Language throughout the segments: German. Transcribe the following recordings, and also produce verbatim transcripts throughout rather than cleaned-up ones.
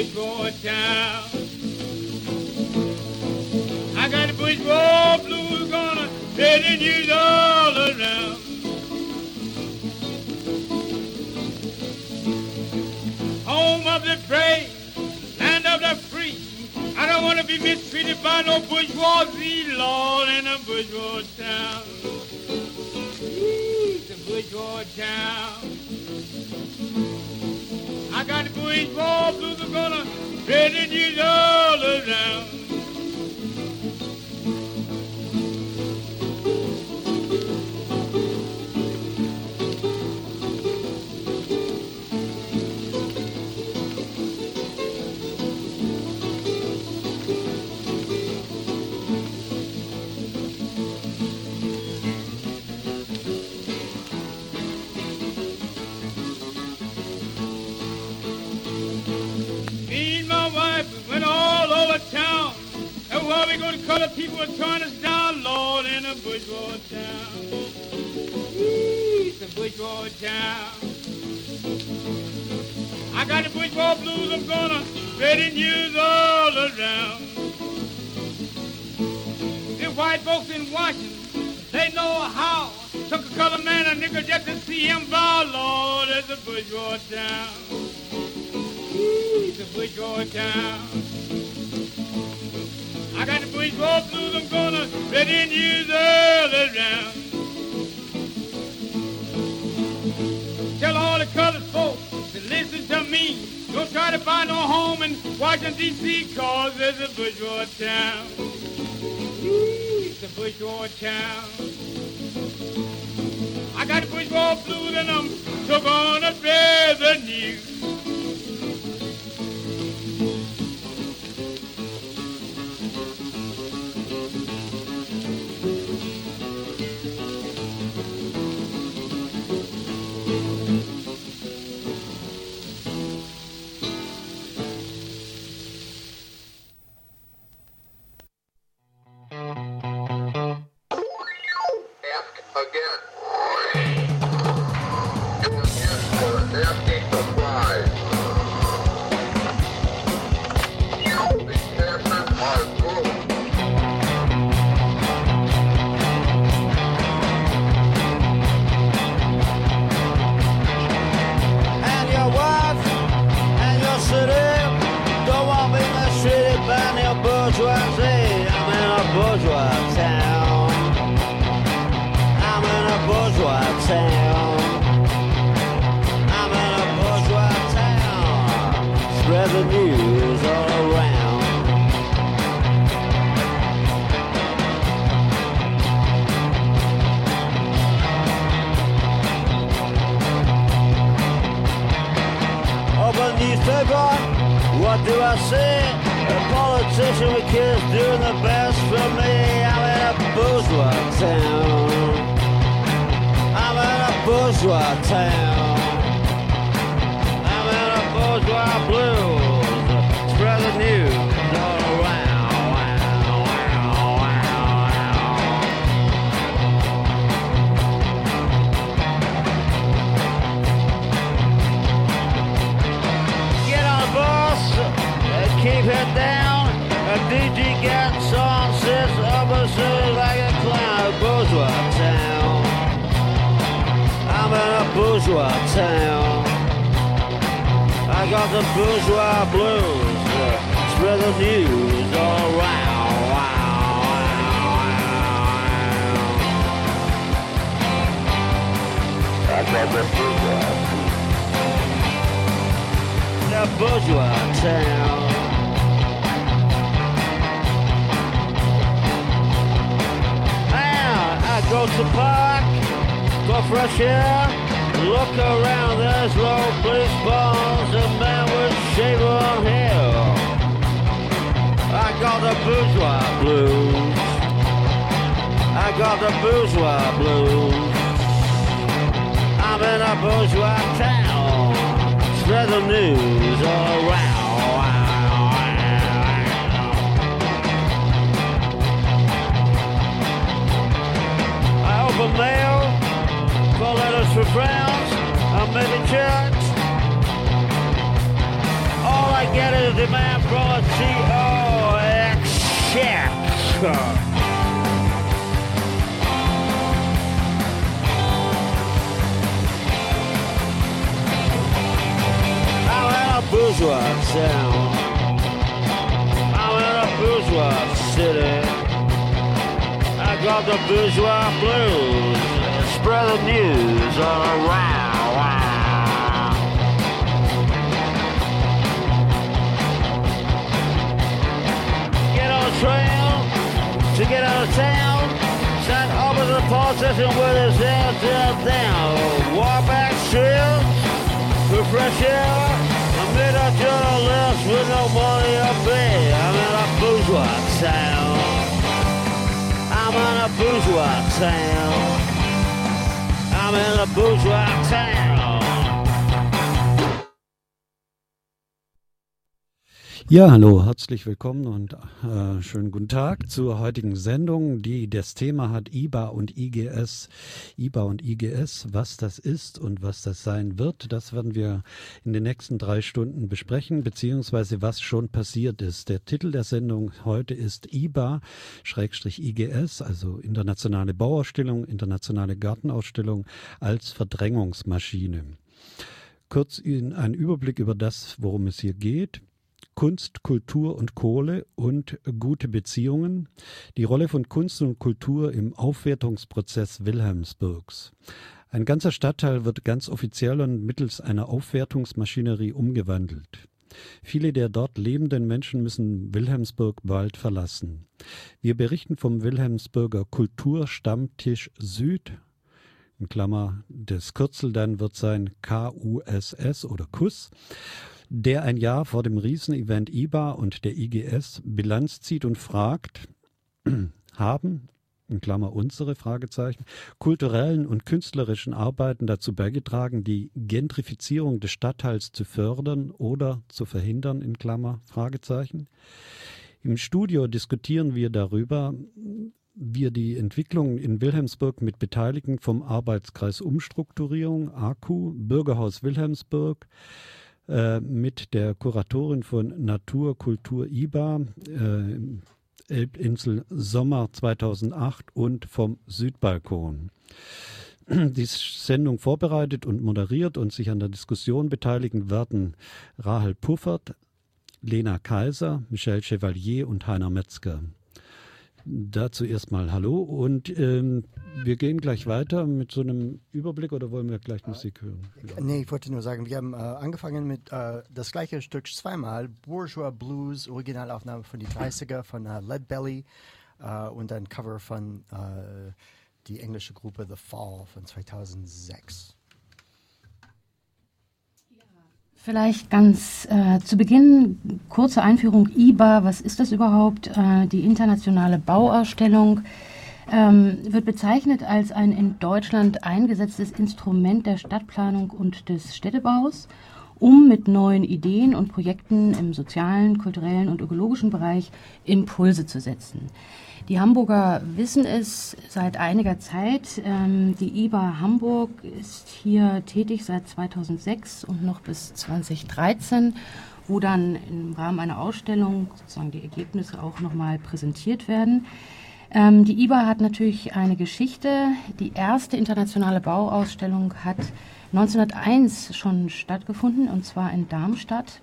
boy town. I got the bush boy blues gonna spread the news all around. Home of the brave, land of the free. I don't want to be mistreated by no bourgeoisie, Lord, in a bourgeois town. It's a bourgeois town. I got the bourgeois blues are gonna spread the news all around. Color people are trying us down, Lord, in a bourgeois town. It's a bourgeois town. I got the bourgeois blues, I'm gonna spread the news all around. The white folks in Washington, they know how. Took a color man, a nigga, just to see him bow, Lord, it's a bourgeois town. It's a bourgeois town. I got the bourgeois blues, I'm gonna spread the news all around. Tell all the colored folks to listen to me. Don't try to find no home in Washington, D C, cause there's a bourgeois town. It's a bourgeois town. I got the bourgeois blues and I'm so gonna spread the news. What do I say? A politician with kids doing the best for me. I'm in a bourgeois town. I'm in a bourgeois town. I'm in a bourgeois blues. Spread the news all around. Wow, wow, wow, wow. Get on the bus. Keep it down, a D J gets on, sits opposite like a clown. Bourgeois town, I'm in a bourgeois town. I got the bourgeois blues, spread the news all around. Wow, wow, wow. I got the bourgeois, the bourgeois town. Go to the park, go fresh air, look around, there's low police balls, a man with shaven hair. I got the bourgeois blues, I got the bourgeois blues. I'm in a bourgeois town, spread the news all around. Mail, call letters for Browns, I'm making checks. All I get a demand from a C O X check. I'm in a bourgeois town. I'm in a bourgeois city. I got the bourgeois blues. Spread the news all around. Wow. Get on the trail to get out of town. Stand up at the pole station with his hands down. Walk back streets for fresh air. I'm in a journalist with no money to pay. I'm in a bourgeois town. I'm in a bourgeois town. I'm in a bourgeois town. Ja, hallo, herzlich willkommen und äh, schönen guten Tag zur heutigen Sendung, die das Thema hat I B A und I G S. I B A und I G S, was das ist und was das sein wird, das werden wir in den nächsten drei Stunden besprechen, beziehungsweise was schon passiert ist. Der Titel der Sendung heute ist I B A-I G S, also Internationale Bauausstellung, Internationale Gartenausstellung als Verdrängungsmaschine. Kurz ein Überblick über das, worum es hier geht. Kunst, Kultur und Kohle und gute Beziehungen. Die Rolle von Kunst und Kultur im Aufwertungsprozess Wilhelmsburgs. Ein ganzer Stadtteil wird ganz offiziell und mittels einer Aufwertungsmaschinerie umgewandelt. Viele der dort lebenden Menschen müssen Wilhelmsburg bald verlassen. Wir berichten vom Wilhelmsburger Kulturstammtisch Süd. In Klammer, das Kürzel dann wird sein K U S S oder K U S. Der ein Jahr vor dem Riesenevent I B A und der I G S Bilanz zieht und fragt, haben, in Klammer unsere Fragezeichen, kulturellen und künstlerischen Arbeiten dazu beigetragen, die Gentrifizierung des Stadtteils zu fördern oder zu verhindern, in Klammer Fragezeichen. Im Studio diskutieren wir darüber, wir die Entwicklung in Wilhelmsburg mit Beteiligten vom Arbeitskreis Umstrukturierung, A K U, Bürgerhaus Wilhelmsburg, mit der Kuratorin von Natur, Kultur I B A, äh, Elbinsel Sommer zweitausendacht und vom Südbalkon. Die Sendung vorbereitet und moderiert und sich an der Diskussion beteiligen werden Rahel Puffert, Lena Kaiser, Michel Chevalier und Heiner Metzger. Dazu erstmal Hallo und ähm, wir gehen gleich weiter mit so einem Überblick oder wollen wir gleich Musik hören? Ja. Nee, ich wollte nur sagen, wir haben äh, angefangen mit äh, das gleiche Stück zweimal, Bourgeois Blues, Originalaufnahme von die dreißiger von äh, Lead Belly äh, und ein Cover von äh, die englische Gruppe The Fall von zweitausendsechs. Vielleicht ganz äh, zu Beginn, kurze Einführung, I B A, was ist das überhaupt? Äh, die internationale Bauausstellung ähm, wird bezeichnet als ein in Deutschland eingesetztes Instrument der Stadtplanung und des Städtebaus, um mit neuen Ideen und Projekten im sozialen, kulturellen und ökologischen Bereich Impulse zu setzen. Die Hamburger wissen es seit einiger Zeit. Ähm, die I B A Hamburg ist hier tätig seit zweitausendsechs und noch bis zweitausenddreizehn, wo dann im Rahmen einer Ausstellung sozusagen die Ergebnisse auch nochmal präsentiert werden. Ähm, die I B A hat natürlich eine Geschichte. Die erste internationale Bauausstellung hat neunzehnhunderteins schon stattgefunden, und zwar in Darmstadt.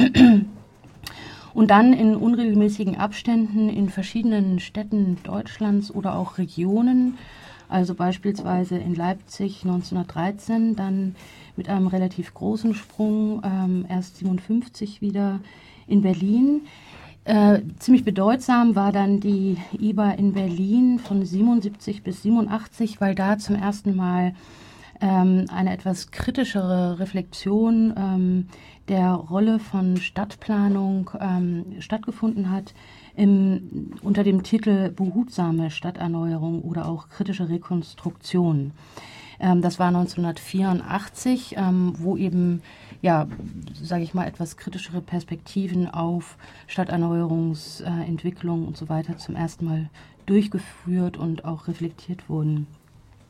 Und dann in unregelmäßigen Abständen in verschiedenen Städten Deutschlands oder auch Regionen, also beispielsweise in Leipzig neunzehnhundertdreizehn, dann mit einem relativ großen Sprung, ähm, erst siebenundfünfzig wieder in Berlin. Äh, ziemlich bedeutsam war dann die I B A in Berlin von siebenundsiebzig bis siebenundachtzig, weil da zum ersten Mal ähm, eine etwas kritischere Reflexion ähm, der Rolle von Stadtplanung ähm, stattgefunden hat, im, unter dem Titel behutsame Stadterneuerung oder auch kritische Rekonstruktion. Ähm, das war neunzehnhundertvierundachtzig, ähm, wo eben, ja, sage ich mal, etwas kritischere Perspektiven auf Stadterneuerungsentwicklung äh, und so weiter zum ersten Mal durchgeführt und auch reflektiert wurden.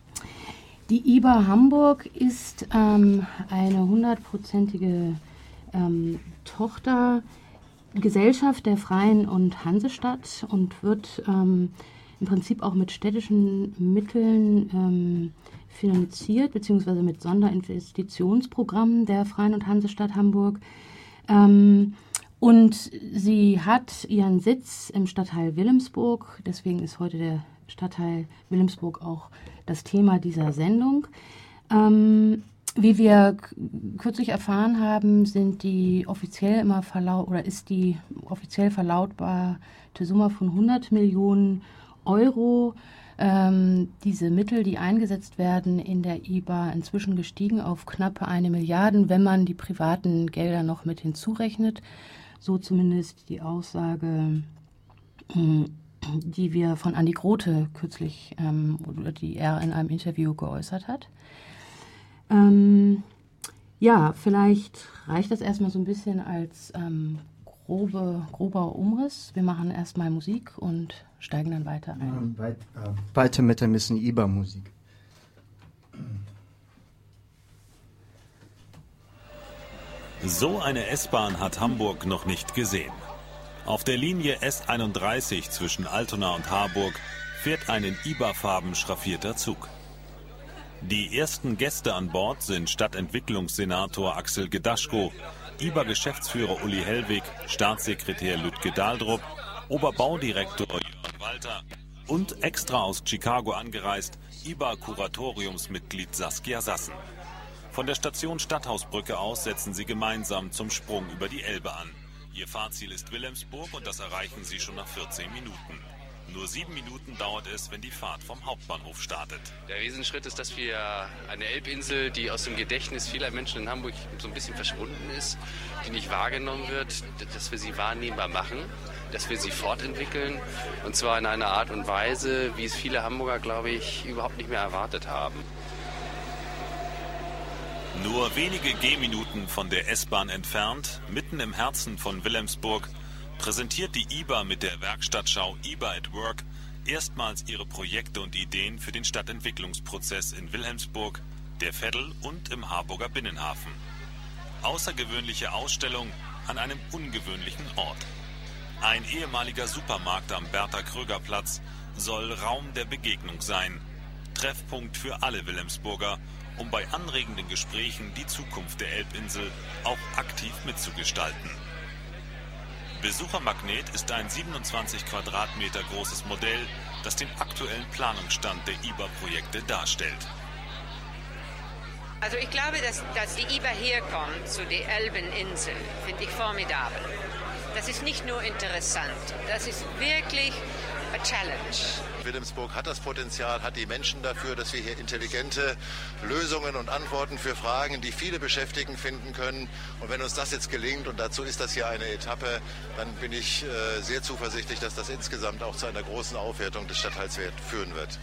Die I B A Hamburg ist ähm, eine hundertprozentige ähm, Tochtergesellschaft der Freien und Hansestadt und wird ähm, im Prinzip auch mit städtischen Mitteln ähm, finanziert, beziehungsweise mit Sonderinvestitionsprogrammen der Freien und Hansestadt Hamburg. Ähm, und sie hat ihren Sitz im Stadtteil Wilhelmsburg, deswegen ist heute der Stadtteil Wilhelmsburg auch das Thema dieser Sendung. Ähm, wie wir k- kürzlich erfahren haben, sind die offiziell immer verlaut oder ist die offiziell verlautbarte Summe von hundert Millionen Euro, ähm, diese Mittel, die eingesetzt werden in der I B A, inzwischen gestiegen auf knappe eine Milliarde, wenn man die privaten Gelder noch mit hinzurechnet. So zumindest die Aussage, mh, die wir von Andi Grote kürzlich ähm, oder die er in einem Interview geäußert hat. Ähm, ja, vielleicht reicht das erstmal so ein bisschen als ähm, grobe, grober Umriss. Wir machen erstmal Musik und steigen dann weiter ein. Ähm, weit, äh, weiter mit ein bisschen I B A-Musik. So eine S-Bahn hat Hamburg noch nicht gesehen. Auf der Linie S einunddreißig zwischen Altona und Harburg fährt ein in I B A-Farben schraffierter Zug. Die ersten Gäste an Bord sind Stadtentwicklungssenator Axel Gedaschko, I B A-Geschäftsführer Uli Hellwig, Staatssekretär Lütke Dahldrup, Oberbaudirektor Jörn Walter und extra aus Chicago angereist I B A-Kuratoriumsmitglied Saskia Sassen. Von der Station Stadthausbrücke aus setzen sie gemeinsam zum Sprung über die Elbe an. Ihr Fahrziel ist Wilhelmsburg und das erreichen sie schon nach vierzehn Minuten. Nur sieben Minuten dauert es, wenn die Fahrt vom Hauptbahnhof startet. Der Riesenschritt ist, dass wir eine Elbinsel, die aus dem Gedächtnis vieler Menschen in Hamburg so ein bisschen verschwunden ist, die nicht wahrgenommen wird, dass wir sie wahrnehmbar machen, dass wir sie fortentwickeln. Und zwar in einer Art und Weise, wie es viele Hamburger, glaube ich, überhaupt nicht mehr erwartet haben. Nur wenige Gehminuten von der S-Bahn entfernt, mitten im Herzen von Wilhelmsburg, präsentiert die I B A mit der Werkstattschau I B A at Work erstmals ihre Projekte und Ideen für den Stadtentwicklungsprozess in Wilhelmsburg, der Veddel und im Harburger Binnenhafen. Außergewöhnliche Ausstellung an einem ungewöhnlichen Ort. Ein ehemaliger Supermarkt am Bertha-Kröger-Platz soll Raum der Begegnung sein, Treffpunkt für alle Wilhelmsburger, um bei anregenden Gesprächen die Zukunft der Elbinsel auch aktiv mitzugestalten. Besuchermagnet ist ein siebenundzwanzig Quadratmeter großes Modell, das den aktuellen Planungsstand der I B A-Projekte darstellt. Also ich glaube, dass, dass die I B A herkommt zu der Elbeninsel, finde ich formidabel. Das ist nicht nur interessant, das ist wirklich a challenge. Wilhelmsburg hat das Potenzial, hat die Menschen dafür, dass wir hier intelligente Lösungen und Antworten für Fragen, die viele beschäftigen, finden können. Und wenn uns das jetzt gelingt, und dazu ist das hier eine Etappe, dann bin ich äh, sehr zuversichtlich, dass das insgesamt auch zu einer großen Aufwertung des Stadtteils führen wird.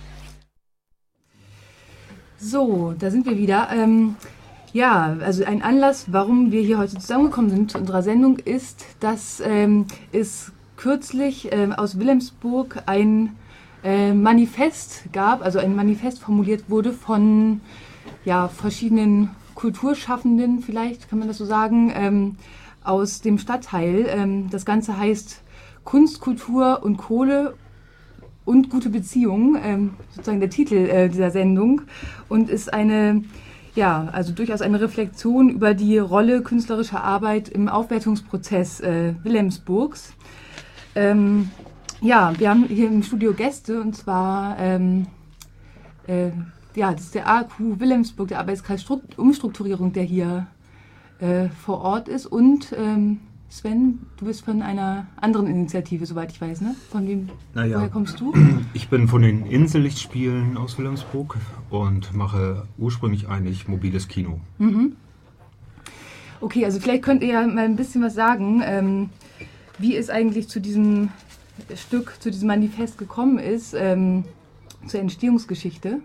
So, da sind wir wieder. Ähm, ja, also ein Anlass, warum wir hier heute zusammengekommen sind zu unserer Sendung, ist, dass ähm, es kürzlich ähm, aus Wilhelmsburg ein äh, Manifest gab, also ein Manifest formuliert wurde von ja, verschiedenen Kulturschaffenden, vielleicht kann man das so sagen, ähm, aus dem Stadtteil. Ähm, das Ganze heißt Kunst, Kultur und Kohle und gute Beziehungen, ähm, sozusagen der Titel äh, dieser Sendung, und ist eine, ja, also durchaus eine Reflexion über die Rolle künstlerischer Arbeit im Aufwertungsprozess äh, Wilhelmsburgs. Ähm, ja, wir haben hier im Studio Gäste, und zwar, ähm, äh, ja, das ist der A Q Wilhelmsburg, der Arbeitskreis Strukt- Umstrukturierung, der hier äh, vor Ort ist, und ähm, Sven, du bist von einer anderen Initiative, soweit ich weiß, ne? Von wem, naja, woher kommst du? Ich bin von den Insellichtspielen aus Wilhelmsburg und mache ursprünglich eigentlich mobiles Kino. Mhm. Okay, also vielleicht könnt ihr ja mal ein bisschen was sagen, ähm, wie es eigentlich zu diesem Stück, zu diesem Manifest gekommen ist, ähm, zur Entstehungsgeschichte.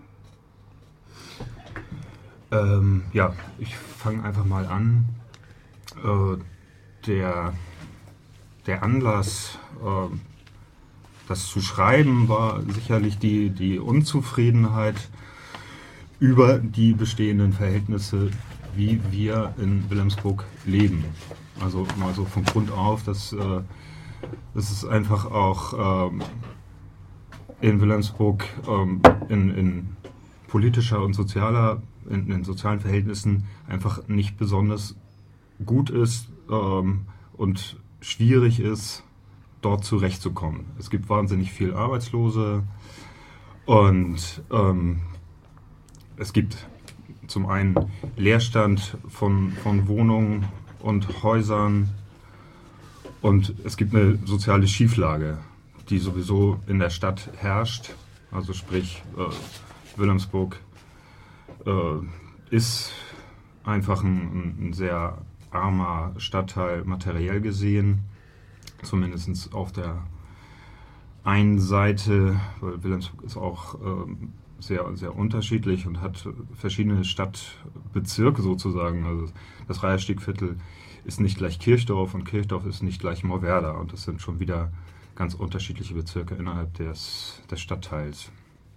Ähm, ja, ich fange einfach mal an. Äh, Der, der Anlass, äh, das zu schreiben, war sicherlich die, die Unzufriedenheit über die bestehenden Verhältnisse wie wir in Wilhelmsburg leben. Also mal so von Grund auf, dass, äh, dass es einfach auch ähm, in Wilhelmsburg ähm, in, in politischer und sozialer, in, in sozialen Verhältnissen einfach nicht besonders gut ist ähm, und schwierig ist, dort zurechtzukommen. Es gibt wahnsinnig viel Arbeitslose und ähm, es gibt zum einen Leerstand von, von Wohnungen und Häusern und es gibt eine soziale Schieflage, die sowieso in der Stadt herrscht. Also sprich, äh, Wilhelmsburg äh, ist einfach ein, ein sehr armer Stadtteil materiell gesehen, zumindest auf der einen Seite, weil Wilhelmsburg ist auch ähm, sehr, sehr unterschiedlich und hat verschiedene Stadtbezirke sozusagen. Also das Reiherstiegviertel ist nicht gleich Kirchdorf und Kirchdorf ist nicht gleich Moorwerder und das sind schon wieder ganz unterschiedliche Bezirke innerhalb des, des Stadtteils.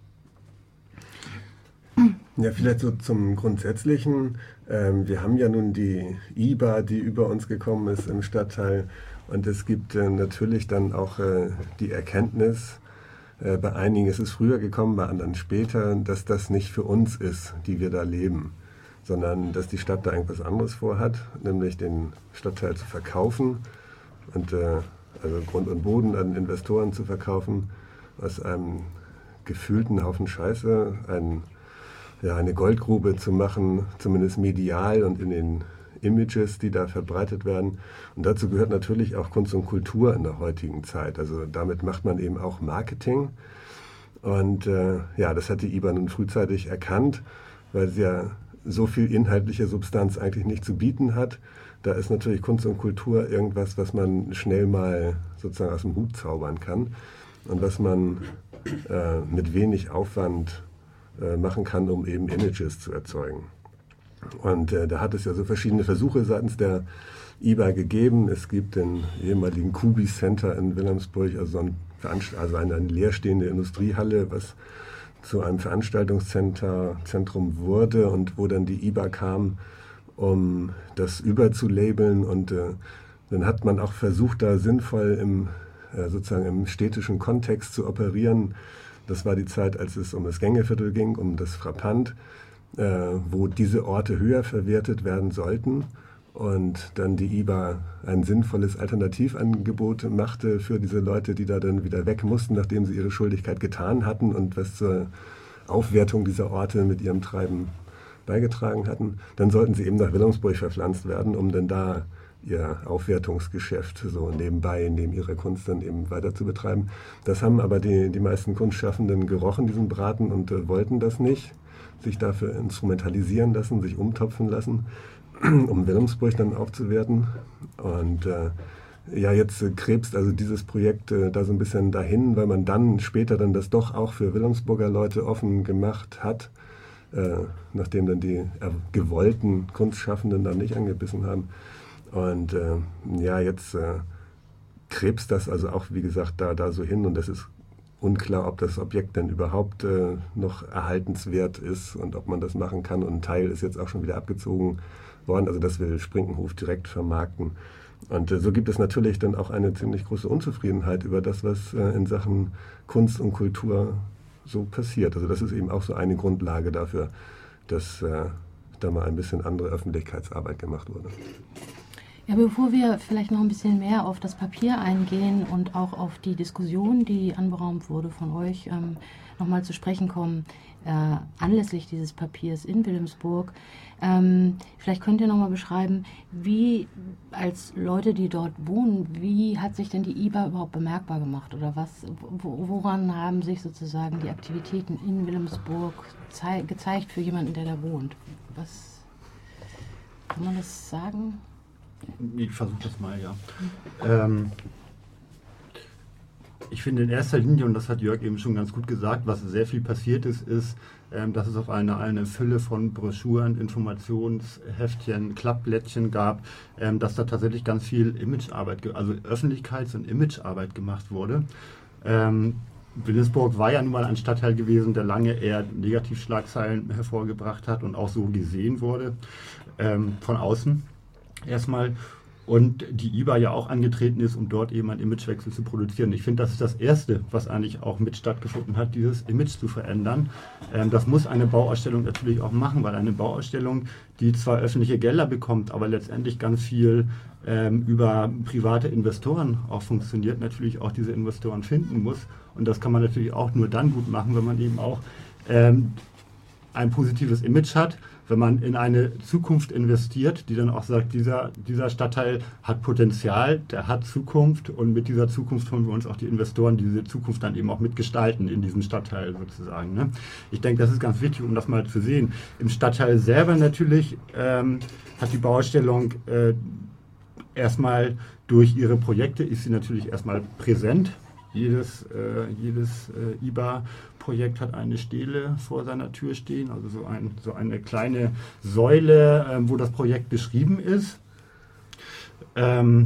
Ja, vielleicht so zum Grundsätzlichen. Ähm, wir haben ja nun die I B A, die über uns gekommen ist im Stadtteil. Und es gibt äh, natürlich dann auch äh, die Erkenntnis, äh, bei einigen ist es früher gekommen, bei anderen später, dass das nicht für uns ist, die wir da leben, sondern dass die Stadt da irgendwas anderes vorhat, nämlich den Stadtteil zu verkaufen und äh, also Grund und Boden an Investoren zu verkaufen, aus einem gefühlten Haufen Scheiße ein Ja, eine Goldgrube zu machen, zumindest medial und in den Images, die da verbreitet werden. Und dazu gehört natürlich auch Kunst und Kultur in der heutigen Zeit. Also damit macht man eben auch Marketing. Und äh, ja, das hat die I B A nun frühzeitig erkannt, weil sie ja so viel inhaltliche Substanz eigentlich nicht zu bieten hat. Da ist natürlich Kunst und Kultur irgendwas, was man schnell mal sozusagen aus dem Hut zaubern kann und was man äh, mit wenig Aufwand machen kann, um eben Images zu erzeugen. Und äh, da hat es ja so verschiedene Versuche seitens der I B A gegeben. Es gibt den ehemaligen Kubi Center in Wilhelmsburg, also, ein also eine, eine leerstehende Industriehalle, was zu einem Veranstaltungszentrum wurde und wo dann die I B A kam, um das überzulabeln. Und äh, dann hat man auch versucht, da sinnvoll im, äh, sozusagen im städtischen Kontext zu operieren. Das war die Zeit, als es um das Gängeviertel ging, um das Frappant, äh, wo diese Orte höher verwertet werden sollten und dann die I B A ein sinnvolles Alternativangebot machte für diese Leute, die da dann wieder weg mussten, nachdem sie ihre Schuldigkeit getan hatten und was zur Aufwertung dieser Orte mit ihrem Treiben beigetragen hatten. Dann sollten sie eben nach Wilhelmsburg verpflanzt werden, um dann da ihr Aufwertungsgeschäft so nebenbei, neben ihrer Kunst dann eben weiter zu betreiben. Das haben aber die, die meisten Kunstschaffenden gerochen, diesen Braten, und äh, wollten das nicht, sich dafür instrumentalisieren lassen, sich umtopfen lassen, um Wilhelmsburg dann aufzuwerten. Und äh, ja, jetzt äh, krebst also dieses Projekt äh, da so ein bisschen dahin, weil man dann später dann das doch auch für Wilhelmsburger Leute offen gemacht hat, äh, nachdem dann die äh, gewollten Kunstschaffenden dann nicht angebissen haben. Und äh, ja, jetzt äh, krebst das also auch, wie gesagt, da, da so hin. Und es ist unklar, ob das Objekt denn überhaupt äh, noch erhaltenswert ist und ob man das machen kann. Und ein Teil ist jetzt auch schon wieder abgezogen worden. Also das will Sprinkenhof direkt vermarkten. Und äh, so gibt es natürlich dann auch eine ziemlich große Unzufriedenheit über das, was äh, in Sachen Kunst und Kultur so passiert. Also das ist eben auch so eine Grundlage dafür, dass äh, da mal ein bisschen andere Öffentlichkeitsarbeit gemacht wurde. Ja, bevor wir vielleicht noch ein bisschen mehr auf das Papier eingehen und auch auf die Diskussion, die anberaumt wurde von euch, ähm, nochmal zu sprechen kommen, äh, anlässlich dieses Papiers in Wilhelmsburg, ähm, vielleicht könnt ihr nochmal beschreiben, wie als Leute, die dort wohnen, wie hat sich denn die I B A überhaupt bemerkbar gemacht oder was, wo, woran haben sich sozusagen die Aktivitäten in Wilhelmsburg zei- gezeigt für jemanden, der da wohnt? Was kann man das sagen? Ich versuche das mal, ja. Ähm, ich finde in erster Linie, und das hat Jörg eben schon ganz gut gesagt, was sehr viel passiert ist, ist, ähm, dass es auf eine, eine Fülle von Broschüren, Informationsheftchen, Klappblättchen gab, ähm, dass da tatsächlich ganz viel Imagearbeit, also Öffentlichkeits- und Imagearbeit gemacht wurde. Ähm, Wilhelmsburg war ja nun mal ein Stadtteil gewesen, der lange eher Negativschlagzeilen hervorgebracht hat und auch so gesehen wurde ähm, von außen erstmal. Und die I B A ja auch angetreten ist, um dort eben einen Imagewechsel zu produzieren. Ich finde, das ist das Erste, was eigentlich auch mit stattgefunden hat, dieses Image zu verändern. Ähm, das muss eine Bauausstellung natürlich auch machen, weil eine Bauausstellung, die zwar öffentliche Gelder bekommt, aber letztendlich ganz viel ähm, über private Investoren auch funktioniert, natürlich auch diese Investoren finden muss. Und das kann man natürlich auch nur dann gut machen, wenn man eben auch ähm, ein positives Image hat, wenn man in eine Zukunft investiert, die dann auch sagt, dieser, dieser Stadtteil hat Potenzial, der hat Zukunft und mit dieser Zukunft holen wir uns auch die Investoren, die diese Zukunft dann eben auch mitgestalten in diesem Stadtteil sozusagen. Ne? Ich denke, das ist ganz wichtig, um das mal zu sehen. Im Stadtteil selber natürlich ähm, hat die Bauausstellung äh, erstmal durch ihre Projekte, ist sie natürlich erstmal präsent. Jedes, äh, jedes äh, I B A-Projekt hat eine Stele vor seiner Tür stehen, also so, ein, so eine kleine Säule, äh, wo das Projekt beschrieben ist. Ähm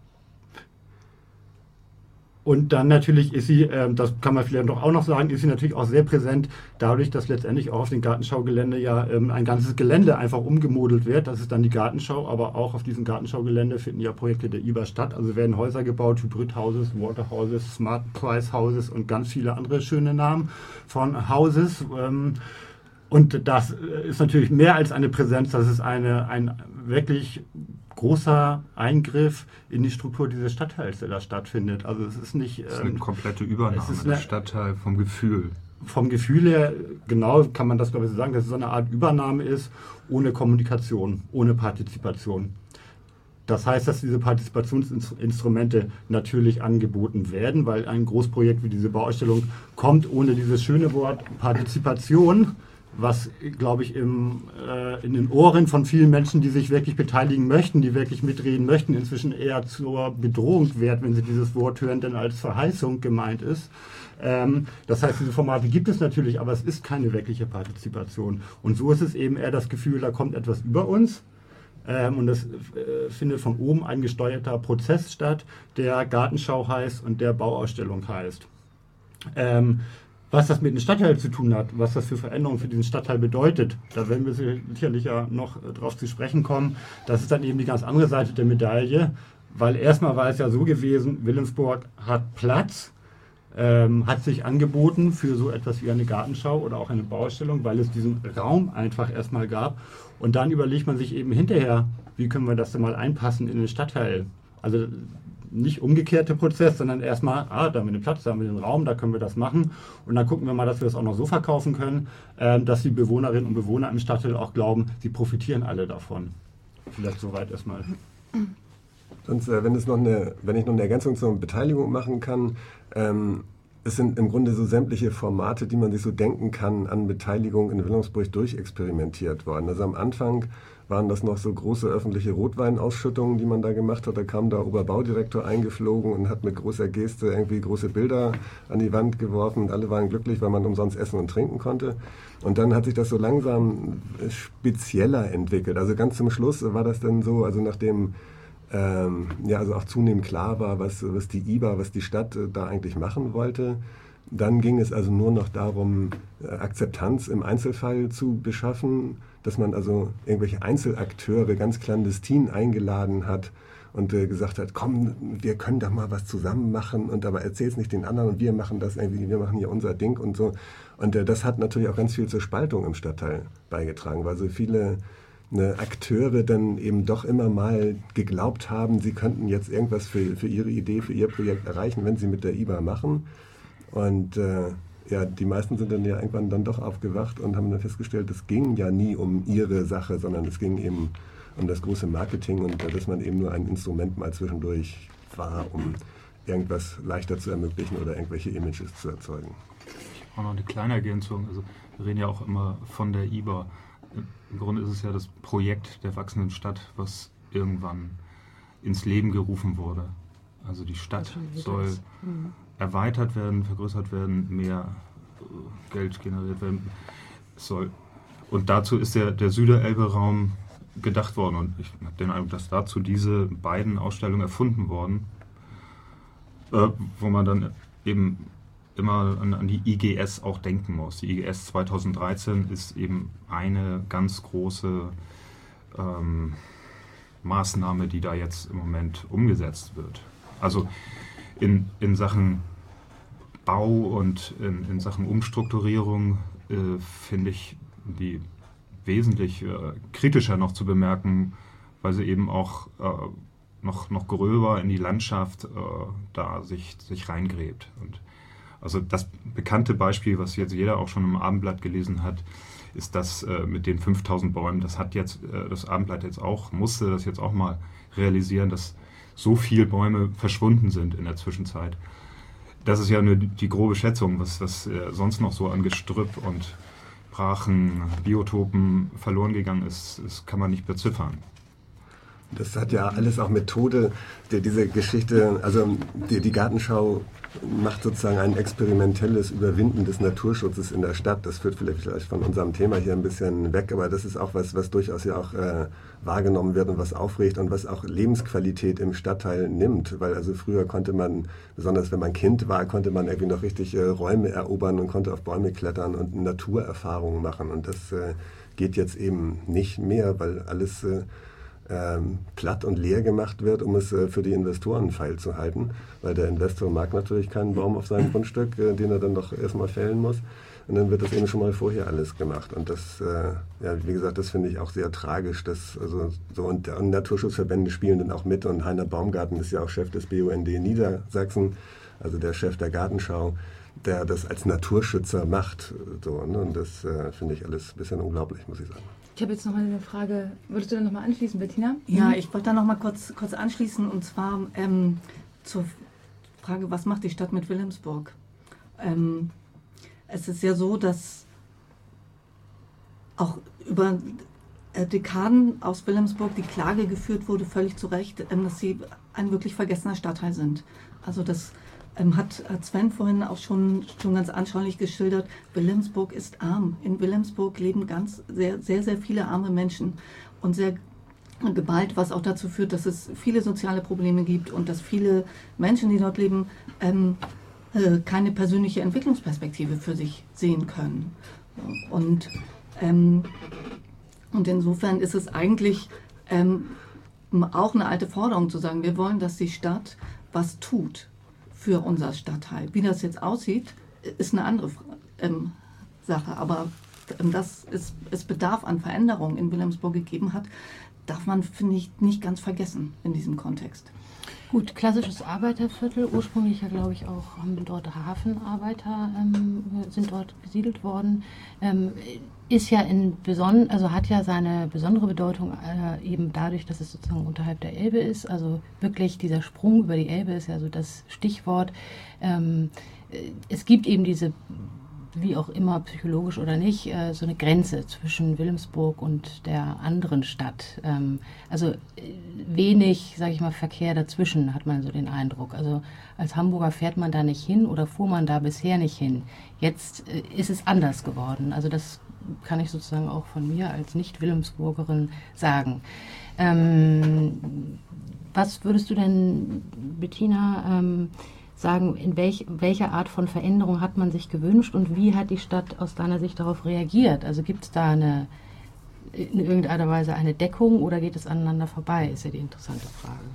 Und dann natürlich ist sie, äh, das kann man vielleicht doch auch noch sagen, ist sie natürlich auch sehr präsent dadurch, dass letztendlich auch auf dem Gartenschaugelände ja ähm, ein ganzes Gelände einfach umgemodelt wird. Das ist dann die Gartenschau, aber auch auf diesem Gartenschaugelände finden ja Projekte der I B A statt. Also werden Häuser gebaut, Hybrid-Houses, Water-Houses, Smart-Price-Houses und ganz viele andere schöne Namen von Houses. Ähm, und das ist natürlich mehr als eine Präsenz, das ist eine, ein wirklich großer Eingriff in die Struktur dieses Stadtteils, der da stattfindet. Also es ist nicht... Es ist eine komplette Übernahme des eine, Stadtteil vom Gefühl. Vom Gefühl her, genau kann man das glaube ich so sagen, dass es so eine Art Übernahme ist, ohne Kommunikation, ohne Partizipation. Das heißt, dass diese Partizipationsinstrumente natürlich angeboten werden, weil ein Großprojekt wie diese Bauausstellung kommt ohne dieses schöne Wort Partizipation, was, glaube ich, im, äh, in den Ohren von vielen Menschen, die sich wirklich beteiligen möchten, die wirklich mitreden möchten, inzwischen eher zur Bedrohung wird, wenn sie dieses Wort hören, denn als Verheißung gemeint ist. Ähm, das heißt, diese Formate gibt es natürlich, aber es ist keine wirkliche Partizipation. Und so ist es eben eher das Gefühl, da kommt etwas über uns. Ähm, und das äh, findet von oben ein gesteuerter Prozess statt, der Gartenschau heißt und der Bauausstellung heißt. Ähm, Was das mit dem Stadtteil zu tun hat, was das für Veränderungen für diesen Stadtteil bedeutet, da werden wir sicherlich ja noch drauf zu sprechen kommen. Das ist dann eben die ganz andere Seite der Medaille, weil erstmal war es ja so gewesen, Wilhelmsburg hat Platz, ähm, hat sich angeboten für so etwas wie eine Gartenschau oder auch eine Bauausstellung, weil es diesen Raum einfach erstmal gab. Und dann überlegt man sich eben hinterher, wie können wir das denn mal einpassen in den Stadtteil. Also nicht umgekehrter Prozess, sondern erstmal, ah, da haben wir den Platz, da haben wir den Raum, da können wir das machen. Und dann gucken wir mal, dass wir das auch noch so verkaufen können, äh, dass die Bewohnerinnen und Bewohner im Stadtteil auch glauben, sie profitieren alle davon. Vielleicht soweit erstmal. Sonst, äh, wenn, es noch eine, wenn ich noch eine Ergänzung zur Beteiligung machen kann, ähm, es sind im Grunde so sämtliche Formate, die man sich so denken kann, an Beteiligung in Wilhelmsburg durchexperimentiert worden. Also am Anfang waren das noch so große öffentliche Rotweinausschüttungen, die man da gemacht hat. Da kam der Oberbaudirektor eingeflogen und hat mit großer Geste irgendwie große Bilder an die Wand geworfen und alle waren glücklich, weil man umsonst essen und trinken konnte. Und dann hat sich das so langsam spezieller entwickelt. Also ganz zum Schluss war das dann so, also nachdem ähm, ja also auch zunehmend klar war, was, was die I B A, was die Stadt äh, da eigentlich machen wollte, dann ging es also nur noch darum, Akzeptanz im Einzelfall zu beschaffen, dass man also irgendwelche Einzelakteure ganz clandestin eingeladen hat und äh, gesagt hat, komm, wir können da mal was zusammen machen und aber erzähl's nicht den anderen und wir machen das irgendwie, wir machen hier unser Ding und so. Und äh, das hat natürlich auch ganz viel zur Spaltung im Stadtteil beigetragen, weil so viele ne, Akteure dann eben doch immer mal geglaubt haben, sie könnten jetzt irgendwas für, für ihre Idee, für ihr Projekt erreichen, wenn sie mit der I B A machen. Und äh, ja, die meisten sind dann ja irgendwann dann doch aufgewacht und haben dann festgestellt, es ging ja nie um ihre Sache, sondern es ging eben um das große Marketing und äh, dass man eben nur ein Instrument mal zwischendurch war, um irgendwas leichter zu ermöglichen oder irgendwelche Images zu erzeugen. Ich habe auch noch eine kleine Ergänzung. Also wir reden ja auch immer von der I B A. Im Grunde ist es ja das Projekt der wachsenden Stadt, was irgendwann ins Leben gerufen wurde. Also die Stadt soll erweitert werden, vergrößert werden, mehr Geld generiert werden soll. Und dazu ist der, der Süderelbe-Raum gedacht worden. Und ich habe den Eindruck, dass dazu diese beiden Ausstellungen erfunden wurden, äh, wo man dann eben immer an, an die I G S auch denken muss. Die I G S zweitausenddreizehn ist eben eine ganz große ähm, Maßnahme, die da jetzt im Moment umgesetzt wird. Also in, in Sachen Bau und in, in Sachen Umstrukturierung äh, finde ich die wesentlich äh, kritischer noch zu bemerken, weil sie eben auch äh, noch, noch gröber in die Landschaft äh, da sich, sich reingräbt. Und also das bekannte Beispiel, was jetzt jeder auch schon im Abendblatt gelesen hat, ist das äh, mit den fünftausend Bäumen. Das hat jetzt äh, das Abendblatt jetzt auch, musste das jetzt auch mal realisieren, dass so viele Bäume verschwunden sind in der Zwischenzeit. Das ist ja nur die grobe Schätzung, was, was äh, sonst noch so an Gestrüpp und Brachen, Biotopen verloren gegangen ist, das kann man nicht beziffern. Das hat ja alles auch Methode, die, diese Geschichte, also die, die Gartenschau macht sozusagen ein experimentelles Überwinden des Naturschutzes in der Stadt. Das führt vielleicht, vielleicht von unserem Thema hier ein bisschen weg, aber das ist auch was, was durchaus ja auch äh, wahrgenommen wird und was aufregt und was auch Lebensqualität im Stadtteil nimmt. Weil also früher konnte man, besonders wenn man Kind war, konnte man irgendwie noch richtig äh, Räume erobern und konnte auf Bäume klettern und Naturerfahrungen machen. Und das äh, geht jetzt eben nicht mehr, weil alles äh, Ähm, platt und leer gemacht wird, um es äh, für die Investoren feil zu halten, weil der Investor mag natürlich keinen Baum auf seinem Grundstück, äh, den er dann doch erstmal fällen muss, und dann wird das eben schon mal vorher alles gemacht und das, äh, ja, wie gesagt, das finde ich auch sehr tragisch, dass, also, so, und, und Naturschutzverbände spielen dann auch mit und Heiner Baumgarten ist ja auch Chef des B U N D Niedersachsen, also der Chef der Gartenschau, der das als Naturschützer macht, so, ne? Und das äh, finde ich alles ein bisschen unglaublich, muss ich sagen. Ich habe jetzt noch mal eine Frage. Würdest du dann noch mal anschließen, Bettina? Ja, ich wollte da noch mal kurz, kurz anschließen und zwar ähm, zur Frage, was macht die Stadt mit Wilhelmsburg? Ähm, es ist ja so, dass auch über äh, Dekaden aus Wilhelmsburg die Klage geführt wurde, völlig zu Recht, ähm, dass sie ein wirklich vergessener Stadtteil sind. Also das Ähm, hat, hat Sven vorhin auch schon, schon ganz anschaulich geschildert, Wilhelmsburg ist arm. In Wilhelmsburg leben ganz sehr, sehr, sehr viele arme Menschen und sehr geballt, was auch dazu führt, dass es viele soziale Probleme gibt und dass viele Menschen, die dort leben, ähm, äh, keine persönliche Entwicklungsperspektive für sich sehen können. Und, ähm, und insofern ist es eigentlich ähm, auch eine alte Forderung zu sagen, wir wollen, dass die Stadt was tut für unser Stadtteil. Wie das jetzt aussieht, ist eine andere ähm, Sache. Aber ähm, dass es, es Bedarf an Veränderungen in Wilhelmsburg gegeben hat, darf man, finde ich, nicht ganz vergessen in diesem Kontext. Gut, klassisches Arbeiterviertel, ursprünglich ja, glaube ich, auch haben dort Hafenarbeiter ähm, sind dort gesiedelt worden. Ähm, ist ja in beson also hat ja seine besondere Bedeutung äh, eben dadurch, dass es sozusagen unterhalb der Elbe ist. Also wirklich dieser Sprung über die Elbe ist ja so das Stichwort. Ähm, es gibt eben diese, wie auch immer, psychologisch oder nicht, äh, so eine Grenze zwischen Wilhelmsburg und der anderen Stadt. Ähm, also äh, wenig, sage ich mal, Verkehr dazwischen, hat man so den Eindruck. Also als Hamburger fährt man da nicht hin oder fuhr man da bisher nicht hin. Jetzt äh, ist es anders geworden. Also das kann ich sozusagen auch von mir als Nicht-Wilhelmsburgerin sagen. Ähm, was würdest du denn, Bettina, ähm, sagen, in welch, welcher Art von Veränderung hat man sich gewünscht und wie hat die Stadt aus deiner Sicht darauf reagiert? Also gibt es da eine, in irgendeiner Weise eine Deckung oder geht es aneinander vorbei, ist ja die interessante Frage.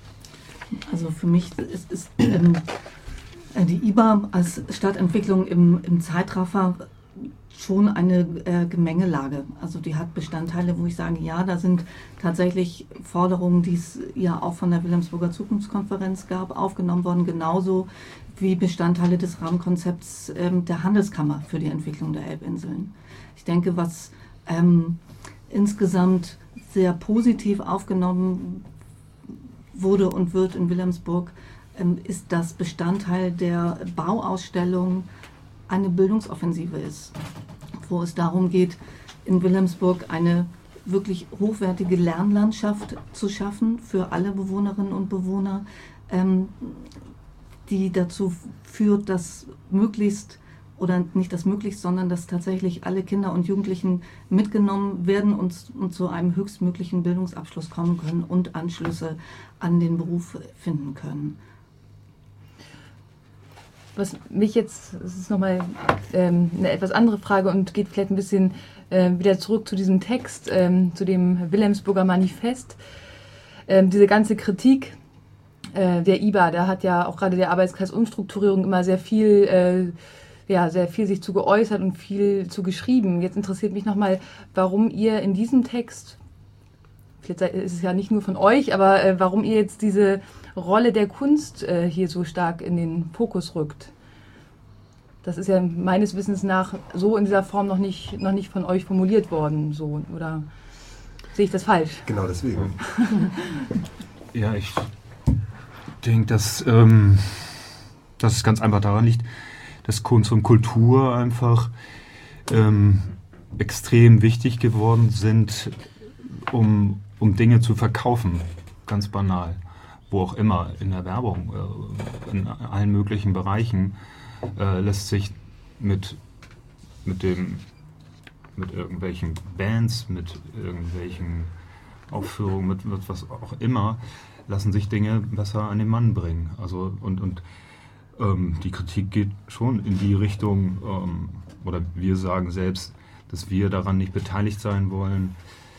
Also für mich ist, ist ähm, die I B A als Stadtentwicklung im, im Zeitraffer schon eine äh, Gemengelage. Also die hat Bestandteile, wo ich sage, ja, da sind tatsächlich Forderungen, die es ja auch von der Wilhelmsburger Zukunftskonferenz gab, aufgenommen worden, genauso wie Bestandteile des Rahmenkonzepts ähm, der Handelskammer für die Entwicklung der Elbinseln. Ich denke, was ähm, insgesamt sehr positiv aufgenommen wurde und wird in Wilhelmsburg, ähm, ist, dass Bestandteil der Bauausstellung eine Bildungsoffensive ist, wo es darum geht, in Wilhelmsburg eine wirklich hochwertige Lernlandschaft zu schaffen für alle Bewohnerinnen und Bewohner, ähm, die dazu führt, dass möglichst, oder nicht das möglichst, sondern dass tatsächlich alle Kinder und Jugendlichen mitgenommen werden und, und zu einem höchstmöglichen Bildungsabschluss kommen können und Anschlüsse an den Beruf finden können. was mich jetzt, das ist nochmal ähm, eine etwas andere Frage und geht vielleicht ein bisschen äh, wieder zurück zu diesem Text, ähm, zu dem Wilhelmsburger Manifest. Ähm, diese ganze Kritik äh, der I B A, da hat ja auch gerade der Arbeitskreis Umstrukturierung immer sehr viel, äh, ja, sehr viel sich zu geäußert und viel zu geschrieben. Jetzt interessiert mich nochmal, warum ihr in diesem Text, vielleicht ist es ja nicht nur von euch, aber äh, warum ihr jetzt diese Rolle der Kunst äh, hier so stark in den Fokus rückt. Das ist ja meines Wissens nach so in dieser Form noch nicht, noch nicht von euch formuliert worden. So, oder sehe ich das falsch? Genau deswegen. Ja, ich denke, dass, ähm, dass es ganz einfach daran liegt, dass Kunst und Kultur einfach ähm, extrem wichtig geworden sind, um, um Dinge zu verkaufen. Ganz banal. Wo auch immer, in der Werbung, äh, in allen möglichen Bereichen, äh, lässt sich mit, mit, dem, mit irgendwelchen Bands, mit irgendwelchen Aufführungen, mit, mit was auch immer, lassen sich Dinge besser an den Mann bringen. Also, und und ähm, die Kritik geht schon in die Richtung, ähm, oder wir sagen selbst, dass wir daran nicht beteiligt sein wollen,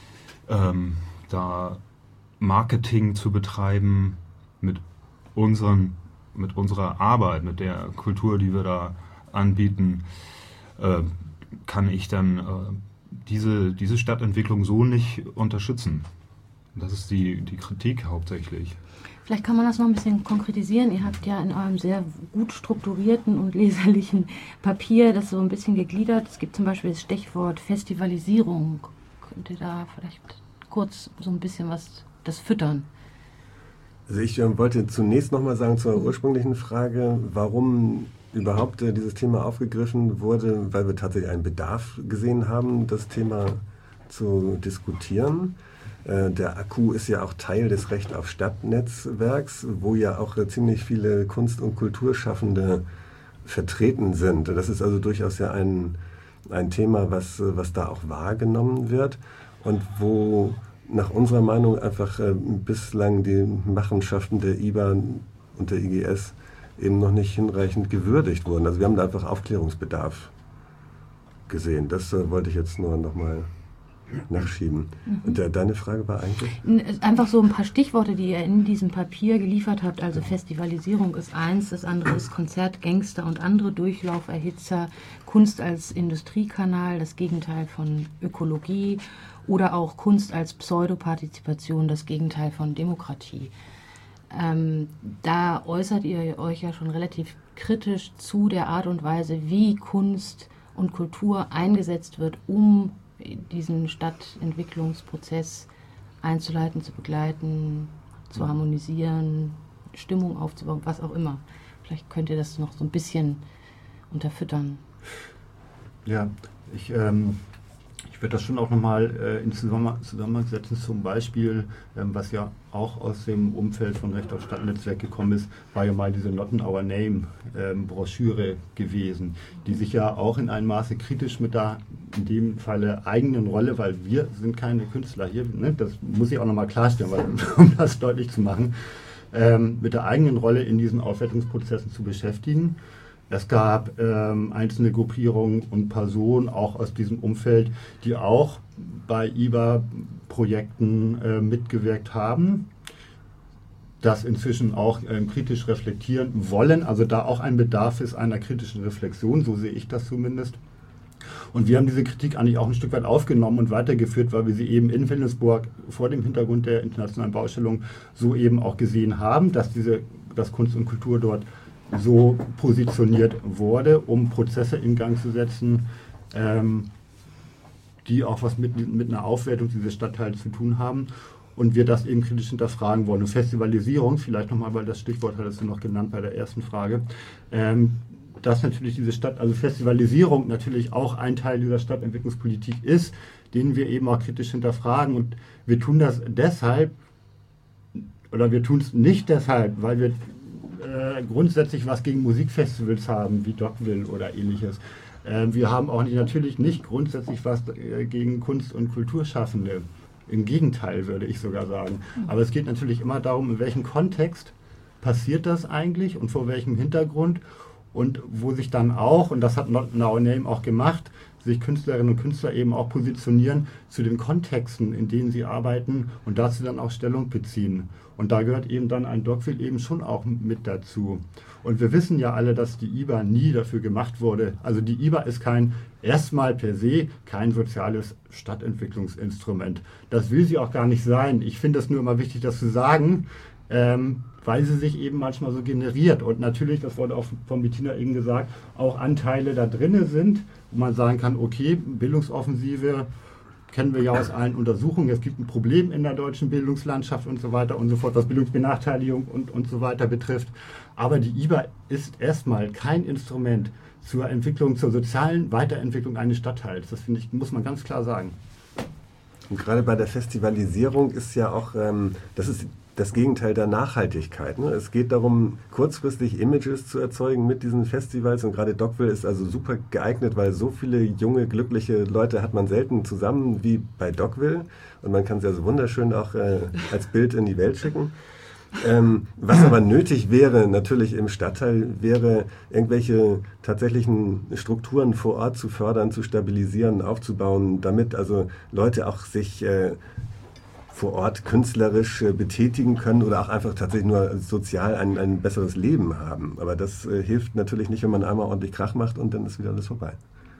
ähm, da Marketing zu betreiben mit unseren, mit unserer Arbeit, mit der Kultur, die wir da anbieten, äh, kann ich dann äh, diese, diese Stadtentwicklung so nicht unterstützen. Das ist die, die Kritik hauptsächlich. Vielleicht kann man das noch ein bisschen konkretisieren. Ihr habt ja in eurem sehr gut strukturierten und leserlichen Papier das so ein bisschen gegliedert. Es gibt zum Beispiel das Stichwort Festivalisierung. Könnt ihr da vielleicht kurz so ein bisschen was das füttern? Also ich äh, wollte zunächst nochmal sagen zur ursprünglichen Frage, warum überhaupt äh, dieses Thema aufgegriffen wurde, weil wir tatsächlich einen Bedarf gesehen haben, das Thema zu diskutieren. Äh, der Akku ist ja auch Teil des Recht auf Stadt-Netzwerks, wo ja auch äh, ziemlich viele Kunst- und Kulturschaffende vertreten sind. Das ist also durchaus ja ein, ein Thema, was, was da auch wahrgenommen wird und wo nach unserer Meinung einfach äh, bislang die Machenschaften der I B A und der I G S eben noch nicht hinreichend gewürdigt wurden. Also wir haben da einfach Aufklärungsbedarf gesehen. Das äh, wollte ich jetzt nur nochmal nachschieben. Mhm. Und der, deine Frage war eigentlich? Einfach so ein paar Stichworte, die ihr in diesem Papier geliefert habt. Also Festivalisierung ist eins, das andere ist Konzert, Gangster und andere Durchlauferhitzer, Kunst als Industriekanal, das Gegenteil von Ökologie, oder auch Kunst als Pseudopartizipation, das Gegenteil von Demokratie. Ähm, da äußert ihr euch ja schon relativ kritisch zu der Art und Weise, wie Kunst und Kultur eingesetzt wird, um diesen Stadtentwicklungsprozess einzuleiten, zu begleiten, zu harmonisieren, Stimmung aufzubauen, was auch immer. Vielleicht könnt ihr das noch so ein bisschen unterfüttern. Ja, ich... Ähm Ich würde das schon auch nochmal äh, in Zusammenhang setzen, zum Beispiel, ähm, was ja auch aus dem Umfeld von Recht auf Stadtnetzwerk gekommen ist, war ja mal diese Not in Our Name ähm, Broschüre gewesen, die sich ja auch in einem Maße kritisch mit der, in dem Falle, eigenen Rolle, weil wir sind keine Künstler hier, ne, das muss ich auch nochmal klarstellen, weil, um das deutlich zu machen, ähm, mit der eigenen Rolle in diesen Aufwertungsprozessen zu beschäftigen. Es gab ähm, einzelne Gruppierungen und Personen auch aus diesem Umfeld, die auch bei I B A-Projekten äh, mitgewirkt haben, das inzwischen auch ähm, kritisch reflektieren wollen. Also da auch ein Bedarf ist einer kritischen Reflexion, so sehe ich das zumindest. Und wir haben diese Kritik eigentlich auch ein Stück weit aufgenommen und weitergeführt, weil wir sie eben in Wilhelmsburg vor dem Hintergrund der internationalen Baustellung so eben auch gesehen haben, dass diese, dass Kunst und Kultur dort so positioniert wurde, um Prozesse in Gang zu setzen, ähm, die auch was mit, mit einer Aufwertung dieses Stadtteils zu tun haben und wir das eben kritisch hinterfragen wollen. Und Festivalisierung, vielleicht nochmal, weil das Stichwort hattest du noch genannt bei der ersten Frage, ähm, dass natürlich diese Stadt, also Festivalisierung natürlich auch ein Teil dieser Stadtentwicklungspolitik ist, den wir eben auch kritisch hinterfragen und wir tun das deshalb, oder wir tun es nicht deshalb, weil wir Äh, grundsätzlich was gegen Musikfestivals haben, wie Dogville oder ähnliches. Äh, wir haben auch nicht, natürlich nicht grundsätzlich was äh, gegen Kunst- und Kulturschaffende. Im Gegenteil, würde ich sogar sagen. Aber es geht natürlich immer darum, in welchem Kontext passiert das eigentlich und vor welchem Hintergrund und wo sich dann auch, und das hat Not No Name auch gemacht, sich Künstlerinnen und Künstler eben auch positionieren zu den Kontexten, in denen sie arbeiten und dazu dann auch Stellung beziehen. Und da gehört eben dann ein Dogville eben schon auch mit dazu. Und wir wissen ja alle, dass die I B A nie dafür gemacht wurde. Also die I B A ist kein, erstmal per se, kein soziales Stadtentwicklungsinstrument. Das will sie auch gar nicht sein. Ich finde es nur immer wichtig, das zu sagen, ähm, weil sie sich eben manchmal so generiert. Und natürlich, das wurde auch von Bettina eben gesagt, auch Anteile da drin sind, wo man sagen kann, okay, Bildungsoffensive kennen wir ja aus allen Untersuchungen, es gibt ein Problem in der deutschen Bildungslandschaft und so weiter und so fort, was Bildungsbenachteiligung und, und so weiter betrifft. Aber die I B A ist erstmal kein Instrument zur Entwicklung, zur sozialen Weiterentwicklung eines Stadtteils. Das finde ich, muss man ganz klar sagen. Und gerade bei der Festivalisierung ist ja auch, ähm, das ist das Gegenteil der Nachhaltigkeit. Ne? Es geht darum, kurzfristig Images zu erzeugen mit diesen Festivals, und gerade Dogville ist also super geeignet, weil so viele junge, glückliche Leute hat man selten zusammen wie bei Dogville, und man kann sie also wunderschön auch äh, als Bild in die Welt schicken. Ähm, was aber nötig wäre, natürlich im Stadtteil, wäre irgendwelche tatsächlichen Strukturen vor Ort zu fördern, zu stabilisieren, aufzubauen, damit also Leute auch sich äh, vor Ort künstlerisch äh, betätigen können oder auch einfach tatsächlich nur sozial ein, ein besseres Leben haben. Aber das äh, hilft natürlich nicht, wenn man einmal ordentlich Krach macht und dann ist wieder alles vorbei.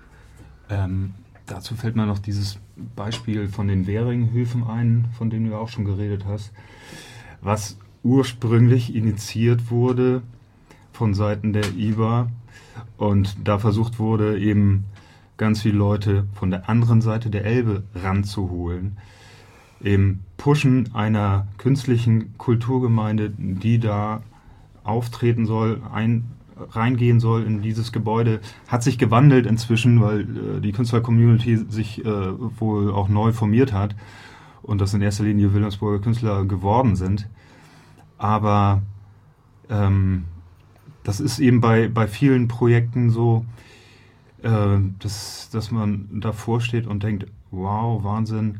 Ähm, dazu fällt mir noch dieses Beispiel von den Währinghöfen ein, von dem du auch schon geredet hast, was ursprünglich initiiert wurde von Seiten der I B A und da versucht wurde, eben ganz viele Leute von der anderen Seite der Elbe ranzuholen. Im Pushen einer künstlichen Kulturgemeinde, die da auftreten soll, ein, reingehen soll in dieses Gebäude, hat sich gewandelt inzwischen, weil äh, die Künstler-Community sich äh, wohl auch neu formiert hat und das in erster Linie Wilhelmsburger Künstler geworden sind. Aber ähm, das ist eben bei, bei vielen Projekten so, äh, dass, dass man davor steht und denkt, wow, Wahnsinn,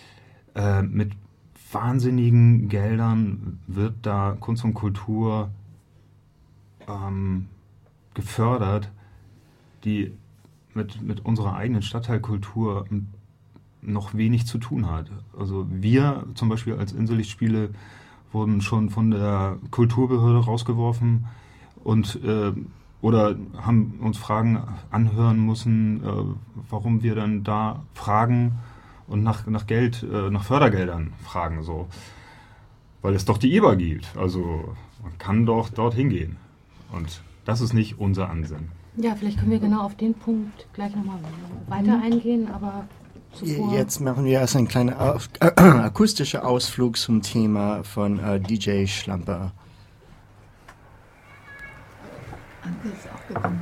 äh, mit wahnsinnigen Geldern wird da Kunst und Kultur ähm, gefördert, die mit, mit unserer eigenen Stadtteilkultur noch wenig zu tun hat. Also wir zum Beispiel als Insellichtspiele wurden schon von der Kulturbehörde rausgeworfen und äh, oder haben uns Fragen anhören müssen, äh, warum wir dann da fragen und nach, nach Geld, äh, nach Fördergeldern fragen, so. Weil es doch die I B A gibt. Also man kann doch dort hingehen. Und das ist nicht unser Ansinnen. Ja, vielleicht können wir genau auf den Punkt gleich nochmal weiter mhm. eingehen, aber zuvor... Jetzt machen wir erst einen kleinen Auf äh, akustischen Ausflug zum Thema von äh, D J Schlamper. Anke ist auch gekommen.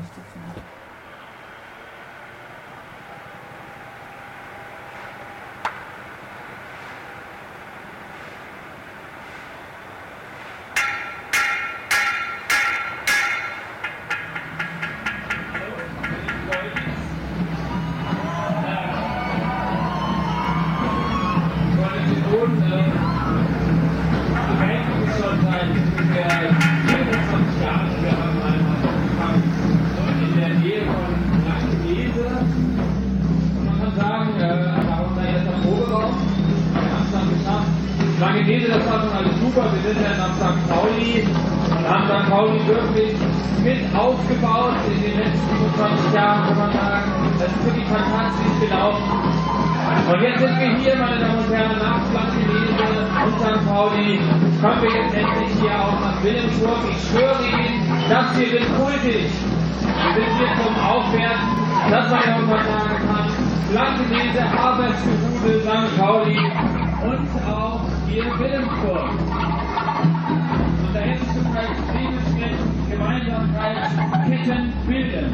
Und jetzt sind wir hier, meine Damen und Herren, nach Blankenese und Sankt Pauli, kommen wir jetzt endlich hier auch nach Wilhelmsburg. Ich schwöre Ihnen, das hier wird kultig. Wir sind hier zum Aufwerten, das man ja auch mal sagen kann. Blankenese, Arbeitsgehude, Sankt Pauli und auch hier Wilhelmsburg. Und da ist zum Beispiel Friedensschnitt, Gemeinsamkeit, Ketten bilden.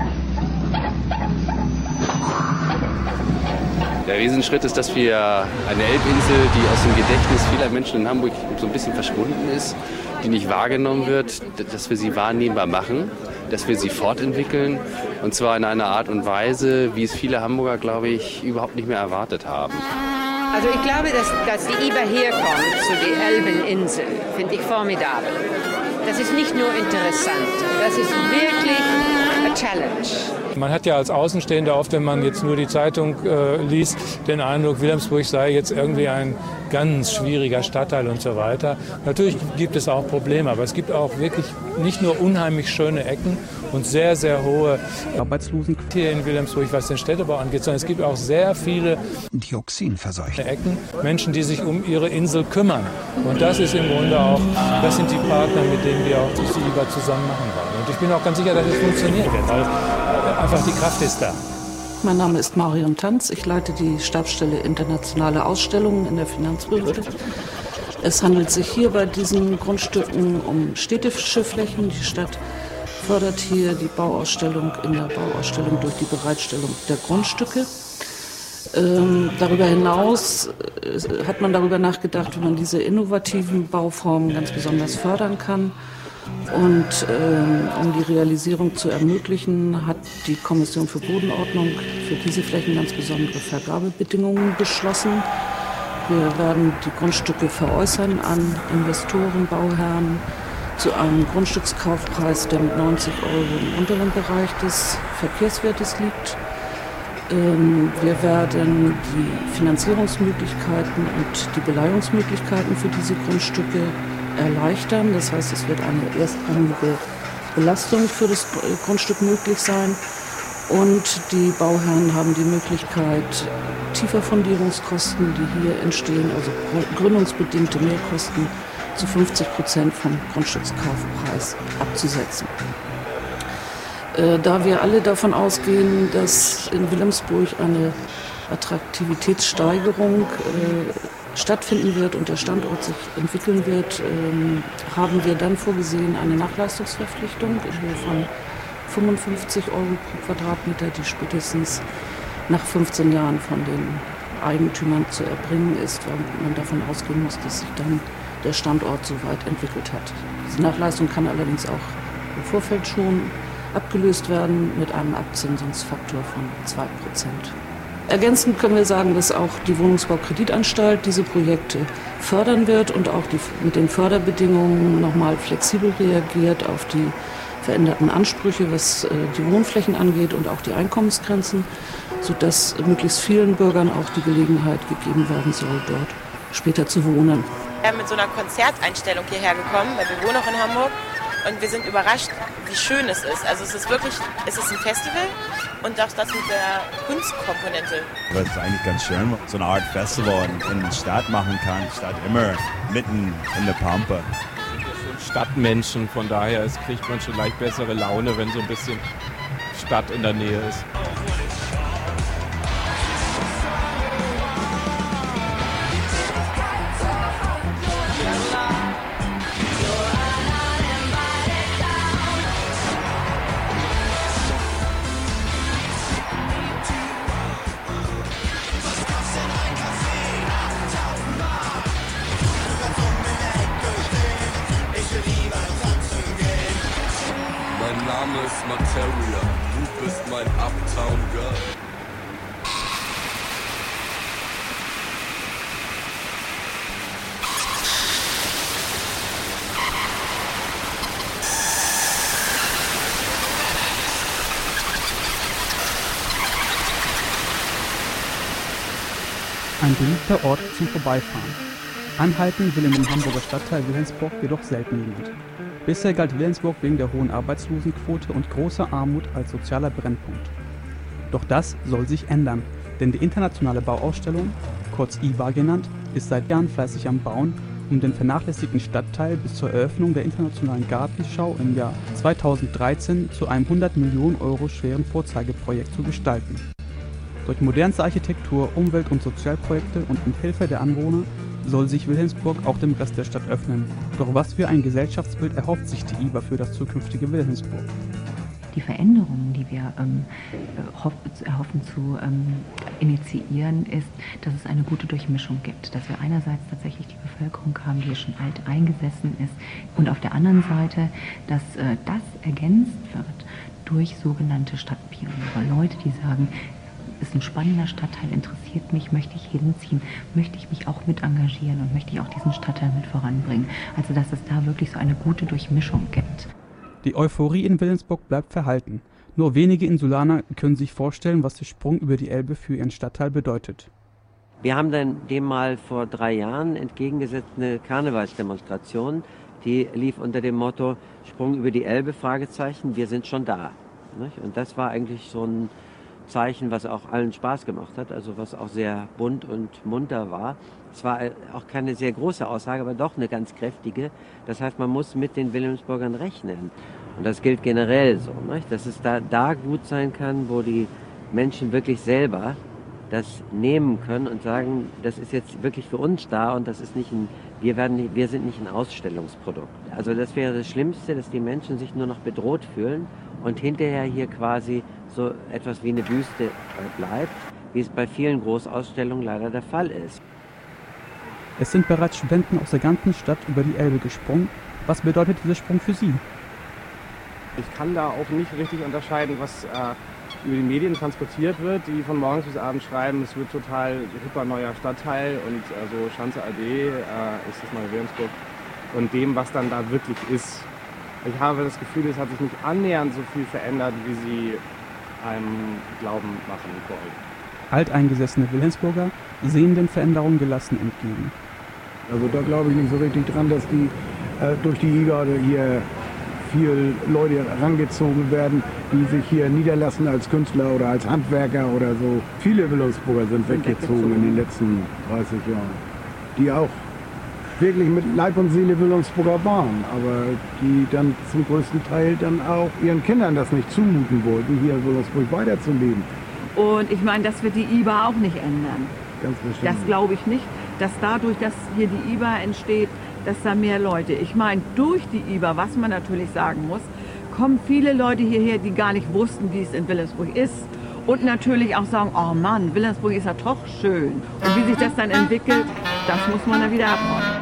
Der Riesenschritt ist, dass wir eine Elbinsel, die aus dem Gedächtnis vieler Menschen in Hamburg so ein bisschen verschwunden ist, die nicht wahrgenommen wird, dass wir sie wahrnehmbar machen, dass wir sie fortentwickeln, und zwar in einer Art und Weise, wie es viele Hamburger, glaube ich, überhaupt nicht mehr erwartet haben. Also ich glaube, dass, dass die I B A herkommt zu der Elbeninsel, finde ich formidabel. Das ist nicht nur interessant, das ist wirklich a challenge. Man hat ja als Außenstehender oft, wenn man jetzt nur die Zeitung äh, liest, den Eindruck, Wilhelmsburg sei jetzt irgendwie ein ganz schwieriger Stadtteil und so weiter. Natürlich gibt es auch Probleme, aber es gibt auch wirklich nicht nur unheimlich schöne Ecken und sehr, sehr hohe Arbeitslosen hier in Wilhelmsburg, was den Städtebau angeht, sondern es gibt auch sehr viele dioxinverseuchte Ecken, Menschen, die sich um ihre Insel kümmern. Und das ist im Grunde auch, das sind die Partner, mit denen wir auch die I B A zusammen machen wollen. Und ich bin auch ganz sicher, dass es funktionieren wird, weil einfach die Kraft ist da. Mein Name ist Marion Tanz. Ich leite die Stabsstelle Internationale Ausstellungen in der Finanzbehörde. Es handelt sich hier bei diesen Grundstücken um städtische Flächen. Die Stadt fördert hier die Bauausstellung in der Bauausstellung durch die Bereitstellung der Grundstücke. Ähm, darüber hinaus äh, hat man darüber nachgedacht, wie man diese innovativen Bauformen ganz besonders fördern kann. Und ähm, um die Realisierung zu ermöglichen, hat die Kommission für Bodenordnung für diese Flächen ganz besondere Vergabebedingungen beschlossen. Wir werden die Grundstücke veräußern an Investoren, Bauherren zu einem Grundstückskaufpreis, der mit neunzig Euro im unteren Bereich des Verkehrswertes liegt. Ähm, wir werden die Finanzierungsmöglichkeiten und die Beleihungsmöglichkeiten für diese Grundstücke erleichtern. Das heißt, es wird eine erstrangige Belastung für das Grundstück möglich sein. Und die Bauherren haben die Möglichkeit, Tieferfundierungskosten, die hier entstehen, also gründungsbedingte Mehrkosten, zu fünfzig Prozent vom Grundstückskaufpreis abzusetzen. Äh, da wir alle davon ausgehen, dass in Wilhelmsburg eine Attraktivitätssteigerung äh, stattfinden wird und der Standort sich entwickeln wird, ähm, haben wir dann vorgesehen eine Nachleistungsverpflichtung in Höhe von fünfundfünfzig Euro pro Quadratmeter, die spätestens nach fünfzehn Jahren von den Eigentümern zu erbringen ist, weil man davon ausgehen muss, dass sich dann der Standort so weit entwickelt hat. Diese Nachleistung kann allerdings auch im Vorfeld schon abgelöst werden mit einem Abzinsungsfaktor von zwei Prozent. Ergänzend können wir sagen, dass auch die Wohnungsbaukreditanstalt diese Projekte fördern wird und auch die, mit den Förderbedingungen nochmal flexibel reagiert auf die veränderten Ansprüche, was äh, die Wohnflächen angeht und auch die Einkommensgrenzen, sodass möglichst vielen Bürgern auch die Gelegenheit gegeben werden soll, dort später zu wohnen. Wir sind mit so einer Konzerteinstellung hierher gekommen, weil wir wohnen auch in Hamburg. Und wir sind überrascht, wie schön es ist. Also es ist wirklich, es ist ein Festival und auch das mit der Kunstkomponente. Das ist eigentlich ganz schön, so eine Art Festival in, in der Stadt machen kann, statt immer mitten in der Pampa. Wir sind ja schon Stadtmenschen, von daher ist, kriegt man schon leicht bessere Laune, wenn so ein bisschen Stadt in der Nähe ist. Materia, du bist mein Uptown Girl. Ein beliebter Ort zum Vorbeifahren. Anhalten will in dem Hamburger Stadtteil Wilhelmsburg jedoch selten jemand. Bisher galt Wilhelmsburg wegen der hohen Arbeitslosenquote und großer Armut als sozialer Brennpunkt. Doch das soll sich ändern, denn die internationale Bauausstellung, kurz I B A genannt, ist seit Jahren fleißig am Bauen, um den vernachlässigten Stadtteil bis zur Eröffnung der Internationalen Gartenschau im Jahr zweitausenddreizehn zu einem hundert Millionen Euro schweren Vorzeigeprojekt zu gestalten. Durch modernste Architektur, Umwelt- und Sozialprojekte und mit Hilfe der Anwohner soll sich Wilhelmsburg auch dem Rest der Stadt öffnen. Doch was für ein Gesellschaftsbild erhofft sich die I B A für das zukünftige Wilhelmsburg? Die Veränderungen, die wir ähm, erhoffen zu ähm, initiieren, ist, dass es eine gute Durchmischung gibt. Dass wir einerseits tatsächlich die Bevölkerung haben, die schon alt eingesessen ist, und auf der anderen Seite, dass äh, das ergänzt wird durch sogenannte Stadtpioniere. Leute, die sagen, ist ein spannender Stadtteil, interessiert mich, möchte ich hinziehen, möchte ich mich auch mit engagieren und möchte ich auch diesen Stadtteil mit voranbringen. Also dass es da wirklich so eine gute Durchmischung gibt. Die Euphorie in Wilhelmsburg bleibt verhalten. Nur wenige Insulaner können sich vorstellen, was der Sprung über die Elbe für ihren Stadtteil bedeutet. Wir haben dann dem mal vor drei Jahren entgegengesetzt eine Karnevalsdemonstration. Die lief unter dem Motto Sprung über die Elbe, Fragezeichen, wir sind schon da. Und das war eigentlich so ein Zeichen, was auch allen Spaß gemacht hat, also was auch sehr bunt und munter war. Es war auch keine sehr große Aussage, aber doch eine ganz kräftige. Das heißt, man muss mit den Wilhelmsburgern rechnen. Und das gilt generell so, nicht? Dass es da, da gut sein kann, wo die Menschen wirklich selber das nehmen können und sagen, das ist jetzt wirklich für uns da und das ist nicht ein, wir werden nicht, wir sind nicht ein Ausstellungsprodukt. Also das wäre das Schlimmste, dass die Menschen sich nur noch bedroht fühlen und hinterher hier quasi so etwas wie eine Wüste bleibt, wie es bei vielen Großausstellungen leider der Fall ist. Es sind bereits Studenten aus der ganzen Stadt über die Elbe gesprungen. Was bedeutet dieser Sprung für Sie? Ich kann da auch nicht richtig unterscheiden, was äh, über die Medien transportiert wird, die von morgens bis abends schreiben, es wird total hipper neuer Stadtteil und äh, so Schanze Allee äh, ist das neue Wilhelmsburg und dem, was dann da wirklich ist. Ich habe das Gefühl, es hat sich nicht annähernd so viel verändert, wie sie einem glauben machen wollen. Alteingesessene Wilhelmsburger sehen den Veränderungen gelassen entgegen. Also da glaube ich nicht so richtig dran, dass die äh, durch die I G A hier viel Leute herangezogen werden, die sich hier niederlassen als Künstler oder als Handwerker oder so. Viele Wilhelmsburger sind weggezogen in den letzten dreißig Jahren, die auch wirklich mit Leib und Seele Wilhelmsburger waren, aber die dann zum größten Teil dann auch ihren Kindern das nicht zumuten wollten, hier in Wilhelmsburg weiterzuleben. Und ich meine, das wird die I B A auch nicht ändern. Ganz bestimmt. Das glaube ich nicht, dass dadurch, dass hier die I B A entsteht, dass da mehr Leute, ich meine, durch die I B A, was man natürlich sagen muss, kommen viele Leute hierher, die gar nicht wussten, wie es in Wilhelmsburg ist. Und natürlich auch sagen, oh Mann, Wilhelmsburg ist ja doch schön. Und wie sich das dann entwickelt, das muss man dann wieder abwarten.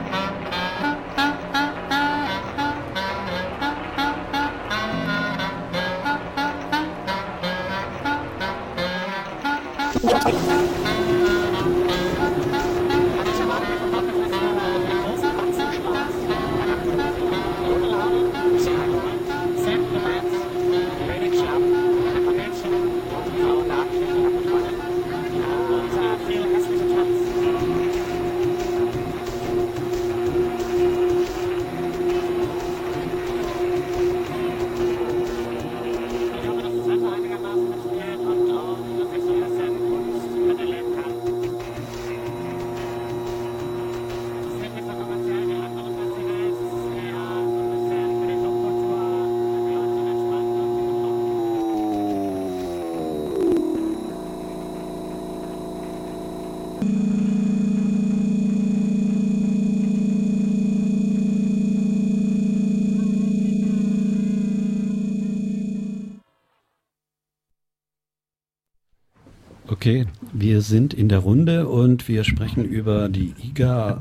Okay, wir sind in der Runde und wir sprechen über die I G A,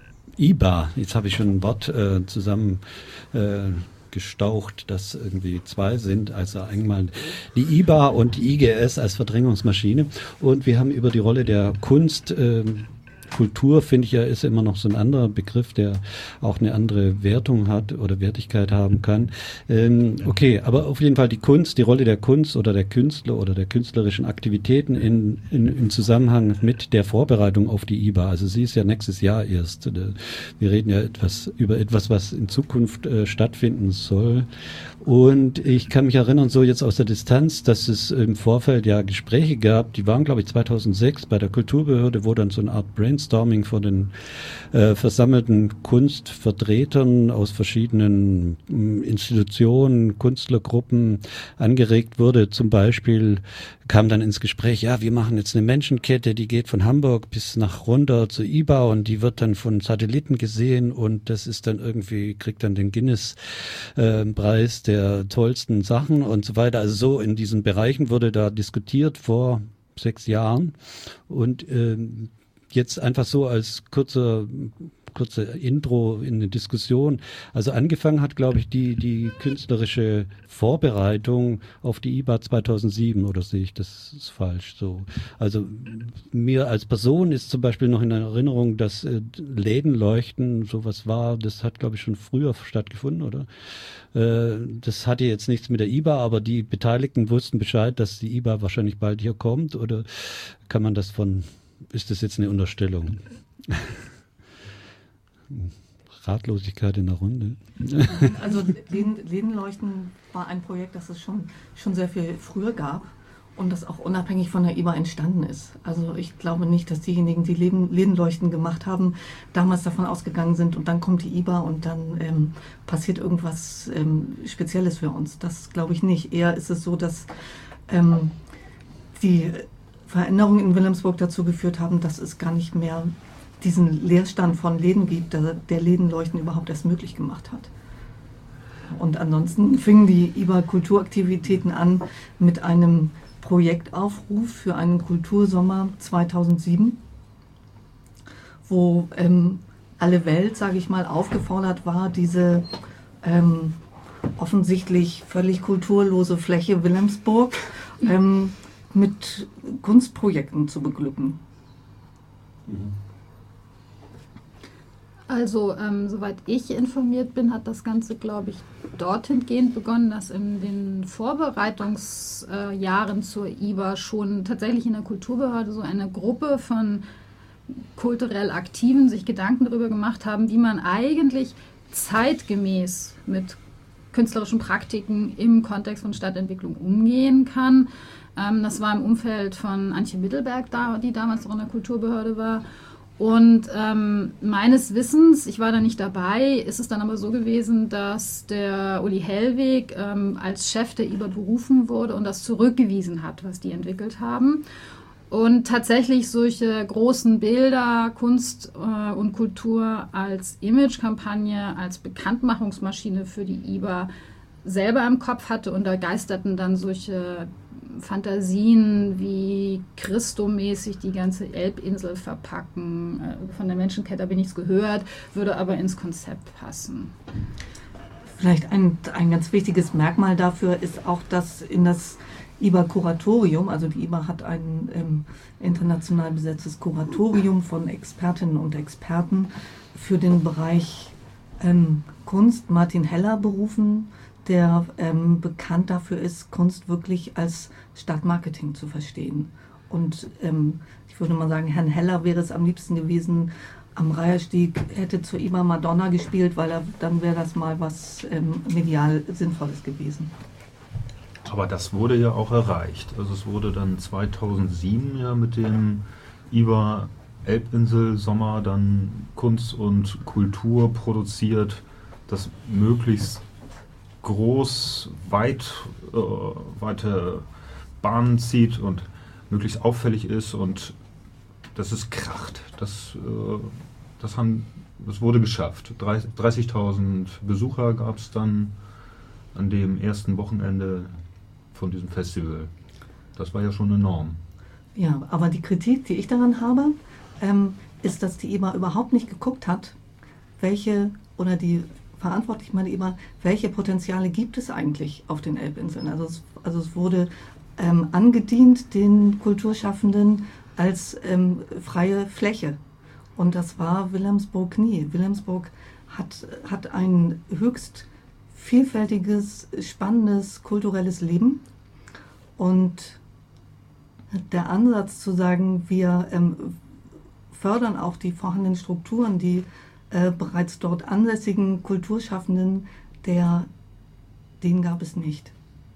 I B A. Jetzt habe ich schon ein Wort äh, zusammen äh, gestaucht, dass irgendwie zwei sind, also einmal die I B A und die I G S als Verdrängungsmaschine. Und wir haben über die Rolle der Kunst, äh, Kultur, finde ich ja, ist immer noch so ein anderer Begriff, der auch eine andere Wertung hat oder Wertigkeit haben kann. Ähm, okay, aber auf jeden Fall die Kunst, die Rolle der Kunst oder der Künstler oder der künstlerischen Aktivitäten in, in, im Zusammenhang mit der Vorbereitung auf die I B A. Also sie ist ja nächstes Jahr erst. Wir reden ja etwas über etwas, was in Zukunft äh, stattfinden soll. Und ich kann mich erinnern, so jetzt aus der Distanz, dass es im Vorfeld ja Gespräche gab, die waren, glaube ich, zweitausendsechs bei der Kulturbehörde, wo dann so eine Art Brainstorming von den äh, versammelten Kunstvertretern aus verschiedenen äh, Institutionen, Künstlergruppen angeregt wurde. Zum Beispiel kam dann ins Gespräch, ja, wir machen jetzt eine Menschenkette, die geht von Hamburg bis nach runter zur I B A und die wird dann von Satelliten gesehen und das ist dann irgendwie, kriegt dann den Guinness-Preis äh, der tollsten Sachen und so weiter. Also so in diesen Bereichen wurde da diskutiert vor sechs Jahren und äh, jetzt einfach so als kurzer kurze Intro in eine Diskussion. Also angefangen hat, glaube ich, die, die künstlerische Vorbereitung auf die I B A zweitausendsieben, oder sehe ich das ist falsch so? Also mir als Person ist zum Beispiel noch in Erinnerung, dass äh, Lädenleuchten sowas war, das hat, glaube ich, schon früher stattgefunden, oder? Äh, das hatte jetzt nichts mit der I B A, aber die Beteiligten wussten Bescheid, dass die I B A wahrscheinlich bald hier kommt, oder kann man das von, ist das jetzt eine Unterstellung? Ratlosigkeit in der Runde. Also Läden, Lädenleuchten war ein Projekt, das es schon, schon sehr viel früher gab und das auch unabhängig von der I B A entstanden ist. Also ich glaube nicht, dass diejenigen, die Läden, Lädenleuchten gemacht haben, damals davon ausgegangen sind und dann kommt die I B A und dann ähm, passiert irgendwas ähm, Spezielles für uns. Das glaube ich nicht. Eher ist es so, dass ähm, die Veränderungen in Wilhelmsburg dazu geführt haben, dass es gar nicht mehr diesen Leerstand von Läden gibt, der, der Lädenleuchten überhaupt erst möglich gemacht hat. Und ansonsten fingen die I B A-Kulturaktivitäten an mit einem Projektaufruf für einen Kultursommer zweitausendsieben, wo ähm, alle Welt, sage ich mal, aufgefordert war, diese ähm, offensichtlich völlig kulturlose Fläche Wilhelmsburg ähm, mit Kunstprojekten zu beglücken. Also, ähm, soweit ich informiert bin, hat das Ganze, glaube ich, dorthin gehend begonnen, dass in den Vorbereitungsjahren äh, zur I B A schon tatsächlich in der Kulturbehörde so eine Gruppe von kulturell Aktiven sich Gedanken darüber gemacht haben, wie man eigentlich zeitgemäß mit künstlerischen Praktiken im Kontext von Stadtentwicklung umgehen kann. Ähm, das war im Umfeld von Antje Mittelberg, da, die damals noch in der Kulturbehörde war. Und ähm, meines Wissens, ich war da nicht dabei, ist es dann aber so gewesen, dass der Uli Hellweg ähm, als Chef der I B A berufen wurde und das zurückgewiesen hat, was die entwickelt haben. Und tatsächlich solche großen Bilder, Kunst äh, und Kultur als Imagekampagne, als Bekanntmachungsmaschine für die I B A selber im Kopf hatte. Und da geisterten dann solche Fantasien wie Christo-mäßig die ganze Elbinsel verpacken. Von der Menschenkette habe ich nichts gehört, würde aber ins Konzept passen. Vielleicht ein, ein ganz wichtiges Merkmal dafür ist auch, dass in das I B A-Kuratorium, also die I B A hat ein ähm, international besetztes Kuratorium von Expertinnen und Experten für den Bereich ähm, Kunst, Martin Heller berufen, der ähm, bekannt dafür ist, Kunst wirklich als Stadtmarketing zu verstehen. Und ähm, ich würde mal sagen, Herrn Heller wäre es am liebsten gewesen, am Reiherstieg hätte zur I B A Madonna gespielt, weil er, dann wäre das mal was ähm, medial Sinnvolles gewesen. Aber das wurde ja auch erreicht. Also es wurde dann zweitausendsieben ja mit dem I B A Elbinsel Sommer dann Kunst und Kultur produziert, das möglichst groß, weit, äh, weite Bahnen zieht und möglichst auffällig ist und dass es kracht. Das, äh, das, haben, das wurde geschafft. dreißigtausend Besucher gab es dann an dem ersten Wochenende von diesem Festival. Das war ja schon enorm. Ja, aber die Kritik, die ich daran habe, ähm, ist, dass die I B A überhaupt nicht geguckt hat, welche oder die verantwortlich meine I B A, welche Potenziale gibt es eigentlich auf den Elbinseln? Also es, also es wurde ähm, angedient den Kulturschaffenden als ähm, freie Fläche. Und das war Wilhelmsburg nie. Wilhelmsburg hat, hat ein höchst vielfältiges, spannendes kulturelles Leben. Und der Ansatz zu sagen, wir ähm, fördern auch die vorhandenen Strukturen, die Äh, bereits dort ansässigen Kulturschaffenden, der, den gab es nicht.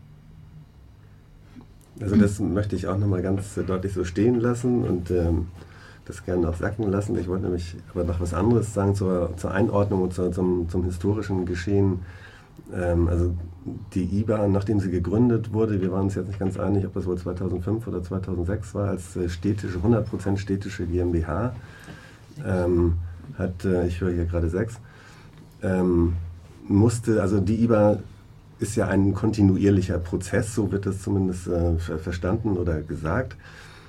Also das möchte ich auch nochmal ganz deutlich so stehen lassen und ähm, das gerne auch sacken lassen. Ich wollte nämlich aber noch was anderes sagen zur, zur Einordnung und zur, zum, zum historischen Geschehen. Ähm, also die I B A, nachdem sie gegründet wurde, wir waren uns jetzt nicht ganz einig, ob das wohl zweitausendfünf oder zweitausendsechs war, als städtische, hundert Prozent städtische GmbH, ähm, hat, äh, ich höre hier gerade sechs, ähm, musste, also die I B A ist ja ein kontinuierlicher Prozess, so wird es zumindest äh, verstanden oder gesagt.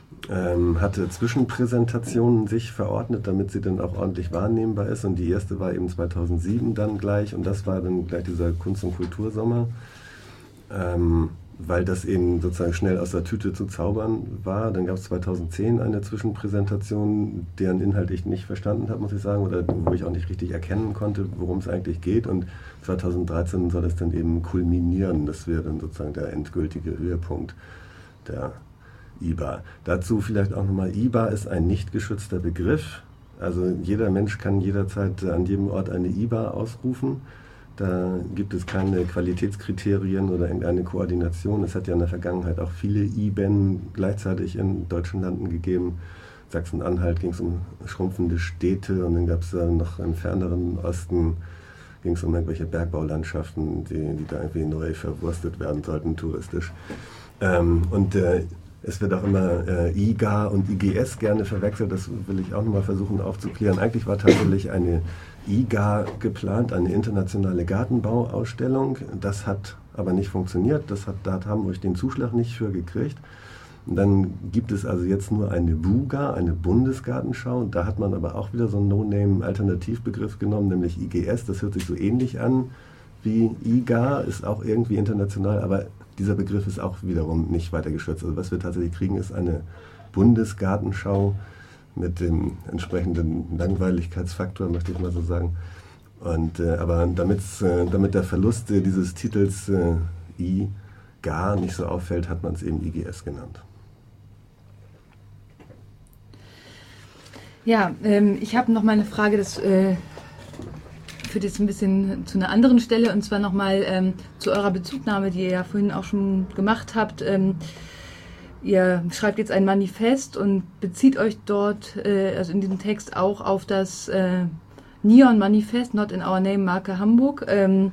ähm, hatte Zwischenpräsentationen sich verordnet, damit sie dann auch ordentlich wahrnehmbar ist. Und die erste war eben zweitausendsieben dann gleich. Und das war dann gleich dieser Kunst- und Kultursommer. Ähm, weil das eben sozusagen schnell aus der Tüte zu zaubern war. Dann gab es zweitausendzehn eine Zwischenpräsentation, deren Inhalt ich nicht verstanden habe, muss ich sagen, oder wo ich auch nicht richtig erkennen konnte, worum es eigentlich geht. Und zweitausenddreizehn soll es dann eben kulminieren. Das wäre dann sozusagen der endgültige Höhepunkt der I B A. Dazu vielleicht auch nochmal, I B A ist ein nicht geschützter Begriff. Also jeder Mensch kann jederzeit an jedem Ort eine I B A ausrufen. Da gibt es keine Qualitätskriterien oder irgendeine Koordination. Es hat ja in der Vergangenheit auch viele I B A N gleichzeitig in deutschen Landen gegeben. Sachsen-Anhalt ging es um schrumpfende Städte und dann gab es noch im ferneren Osten ging es um irgendwelche Bergbaulandschaften, die, die da irgendwie neu verwurstet werden sollten, touristisch. Ähm, und äh, es wird auch immer äh, I G A und I G S gerne verwechselt. Das will ich auch nochmal versuchen aufzuklären. Eigentlich war tatsächlich eine I G A geplant, eine internationale Gartenbauausstellung. Das hat aber nicht funktioniert. Das hat, da hat Hamburg den Zuschlag nicht für gekriegt. Und dann gibt es also jetzt nur eine BUGA, eine Bundesgartenschau. Da hat man aber auch wieder so einen No-Name-Alternativbegriff genommen, nämlich I G S. Das hört sich so ähnlich an wie I G A, ist auch irgendwie international, aber dieser Begriff ist auch wiederum nicht weiter geschützt. Also was wir tatsächlich kriegen, ist eine Bundesgartenschau mit dem entsprechenden Langweiligkeitsfaktor, möchte ich mal so sagen. Und, äh, aber damit's, äh, damit der Verlust äh, dieses Titels äh, I G A nicht so auffällt, hat man es eben I G S genannt. Ja, ähm, ich habe noch mal eine Frage, das äh, führt jetzt ein bisschen zu einer anderen Stelle, und zwar noch mal ähm, zu eurer Bezugnahme, die ihr ja vorhin auch schon gemacht habt. Ähm, Ihr schreibt jetzt ein Manifest und bezieht euch dort, äh, also in diesem Text, auch auf das äh, Neon-Manifest, Not in Our Name, Marke Hamburg. Ähm,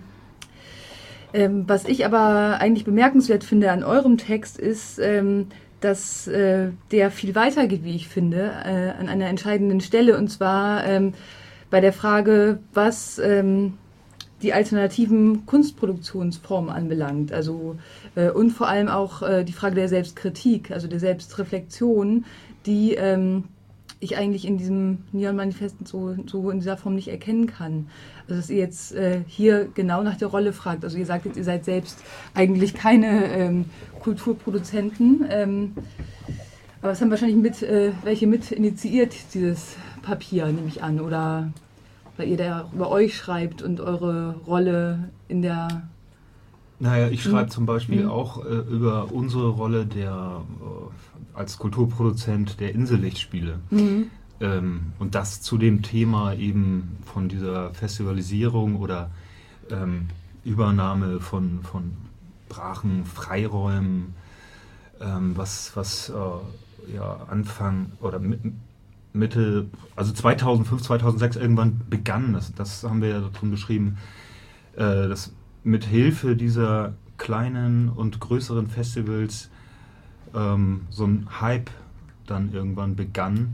ähm, was ich aber eigentlich bemerkenswert finde an eurem Text ist, ähm, dass äh, der viel weiter geht, wie ich finde, äh, an einer entscheidenden Stelle, und zwar ähm, bei der Frage, was ähm, die alternativen Kunstproduktionsformen anbelangt. Also äh, und vor allem auch äh, die Frage der Selbstkritik, also der Selbstreflexion, die ähm, ich eigentlich in diesem Neon-Manifest so, so in dieser Form nicht erkennen kann. Also dass ihr jetzt äh, hier genau nach der Rolle fragt. Also ihr sagt jetzt, ihr seid selbst eigentlich keine ähm, Kulturproduzenten, ähm, aber es haben wahrscheinlich mit, äh, welche mit initiiert, dieses Papier, nehme ich an, oder weil ihr da über euch schreibt und eure Rolle in der... Naja, ich schreibe hm? zum Beispiel hm? auch äh, über unsere Rolle der, äh, als Kulturproduzent der Insellichtspiele. Mhm. Ähm, und das zu dem Thema eben von dieser Festivalisierung oder ähm, Übernahme von, von Brachen, Freiräumen, ähm, was, was äh, ja, Anfang oder mit, Mitte, also zweitausendfünf, zweitausendsechs irgendwann begann, das, das haben wir ja darin beschrieben, äh, dass mit Hilfe dieser kleinen und größeren Festivals ähm, so ein Hype dann irgendwann begann.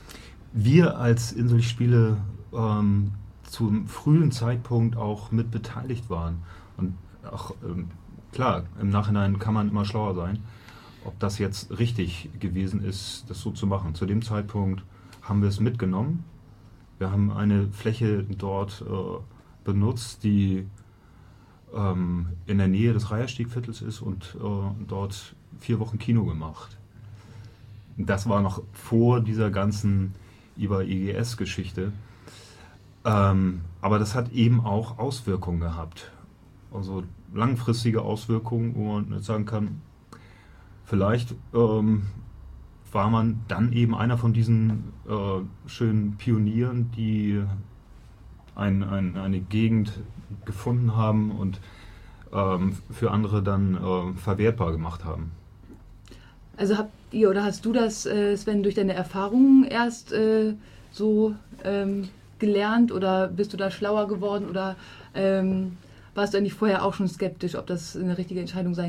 Wir als Inselspiele ähm, zum frühen Zeitpunkt auch mit beteiligt waren. Und auch, ähm, klar, im Nachhinein kann man immer schlauer sein, ob das jetzt richtig gewesen ist, das so zu machen. Zu dem Zeitpunkt haben wir es mitgenommen. Wir haben eine Fläche dort äh, benutzt, die ähm, in der Nähe des Reiherstiegviertels ist, und äh, dort vier Wochen Kino gemacht. Das war noch vor dieser ganzen I B A-I G S-Geschichte. Ähm, aber das hat eben auch Auswirkungen gehabt. Also langfristige Auswirkungen, wo man jetzt sagen kann, vielleicht ähm, war man dann eben einer von diesen äh, schönen Pionieren, die ein, ein, eine Gegend gefunden haben und ähm, für andere dann äh, verwertbar gemacht haben. Also habt ihr oder hast du das, äh, Sven, durch deine Erfahrungen erst äh, so ähm, gelernt, oder bist du da schlauer geworden, oder ähm, warst du eigentlich vorher auch schon skeptisch, ob das eine richtige Entscheidung sein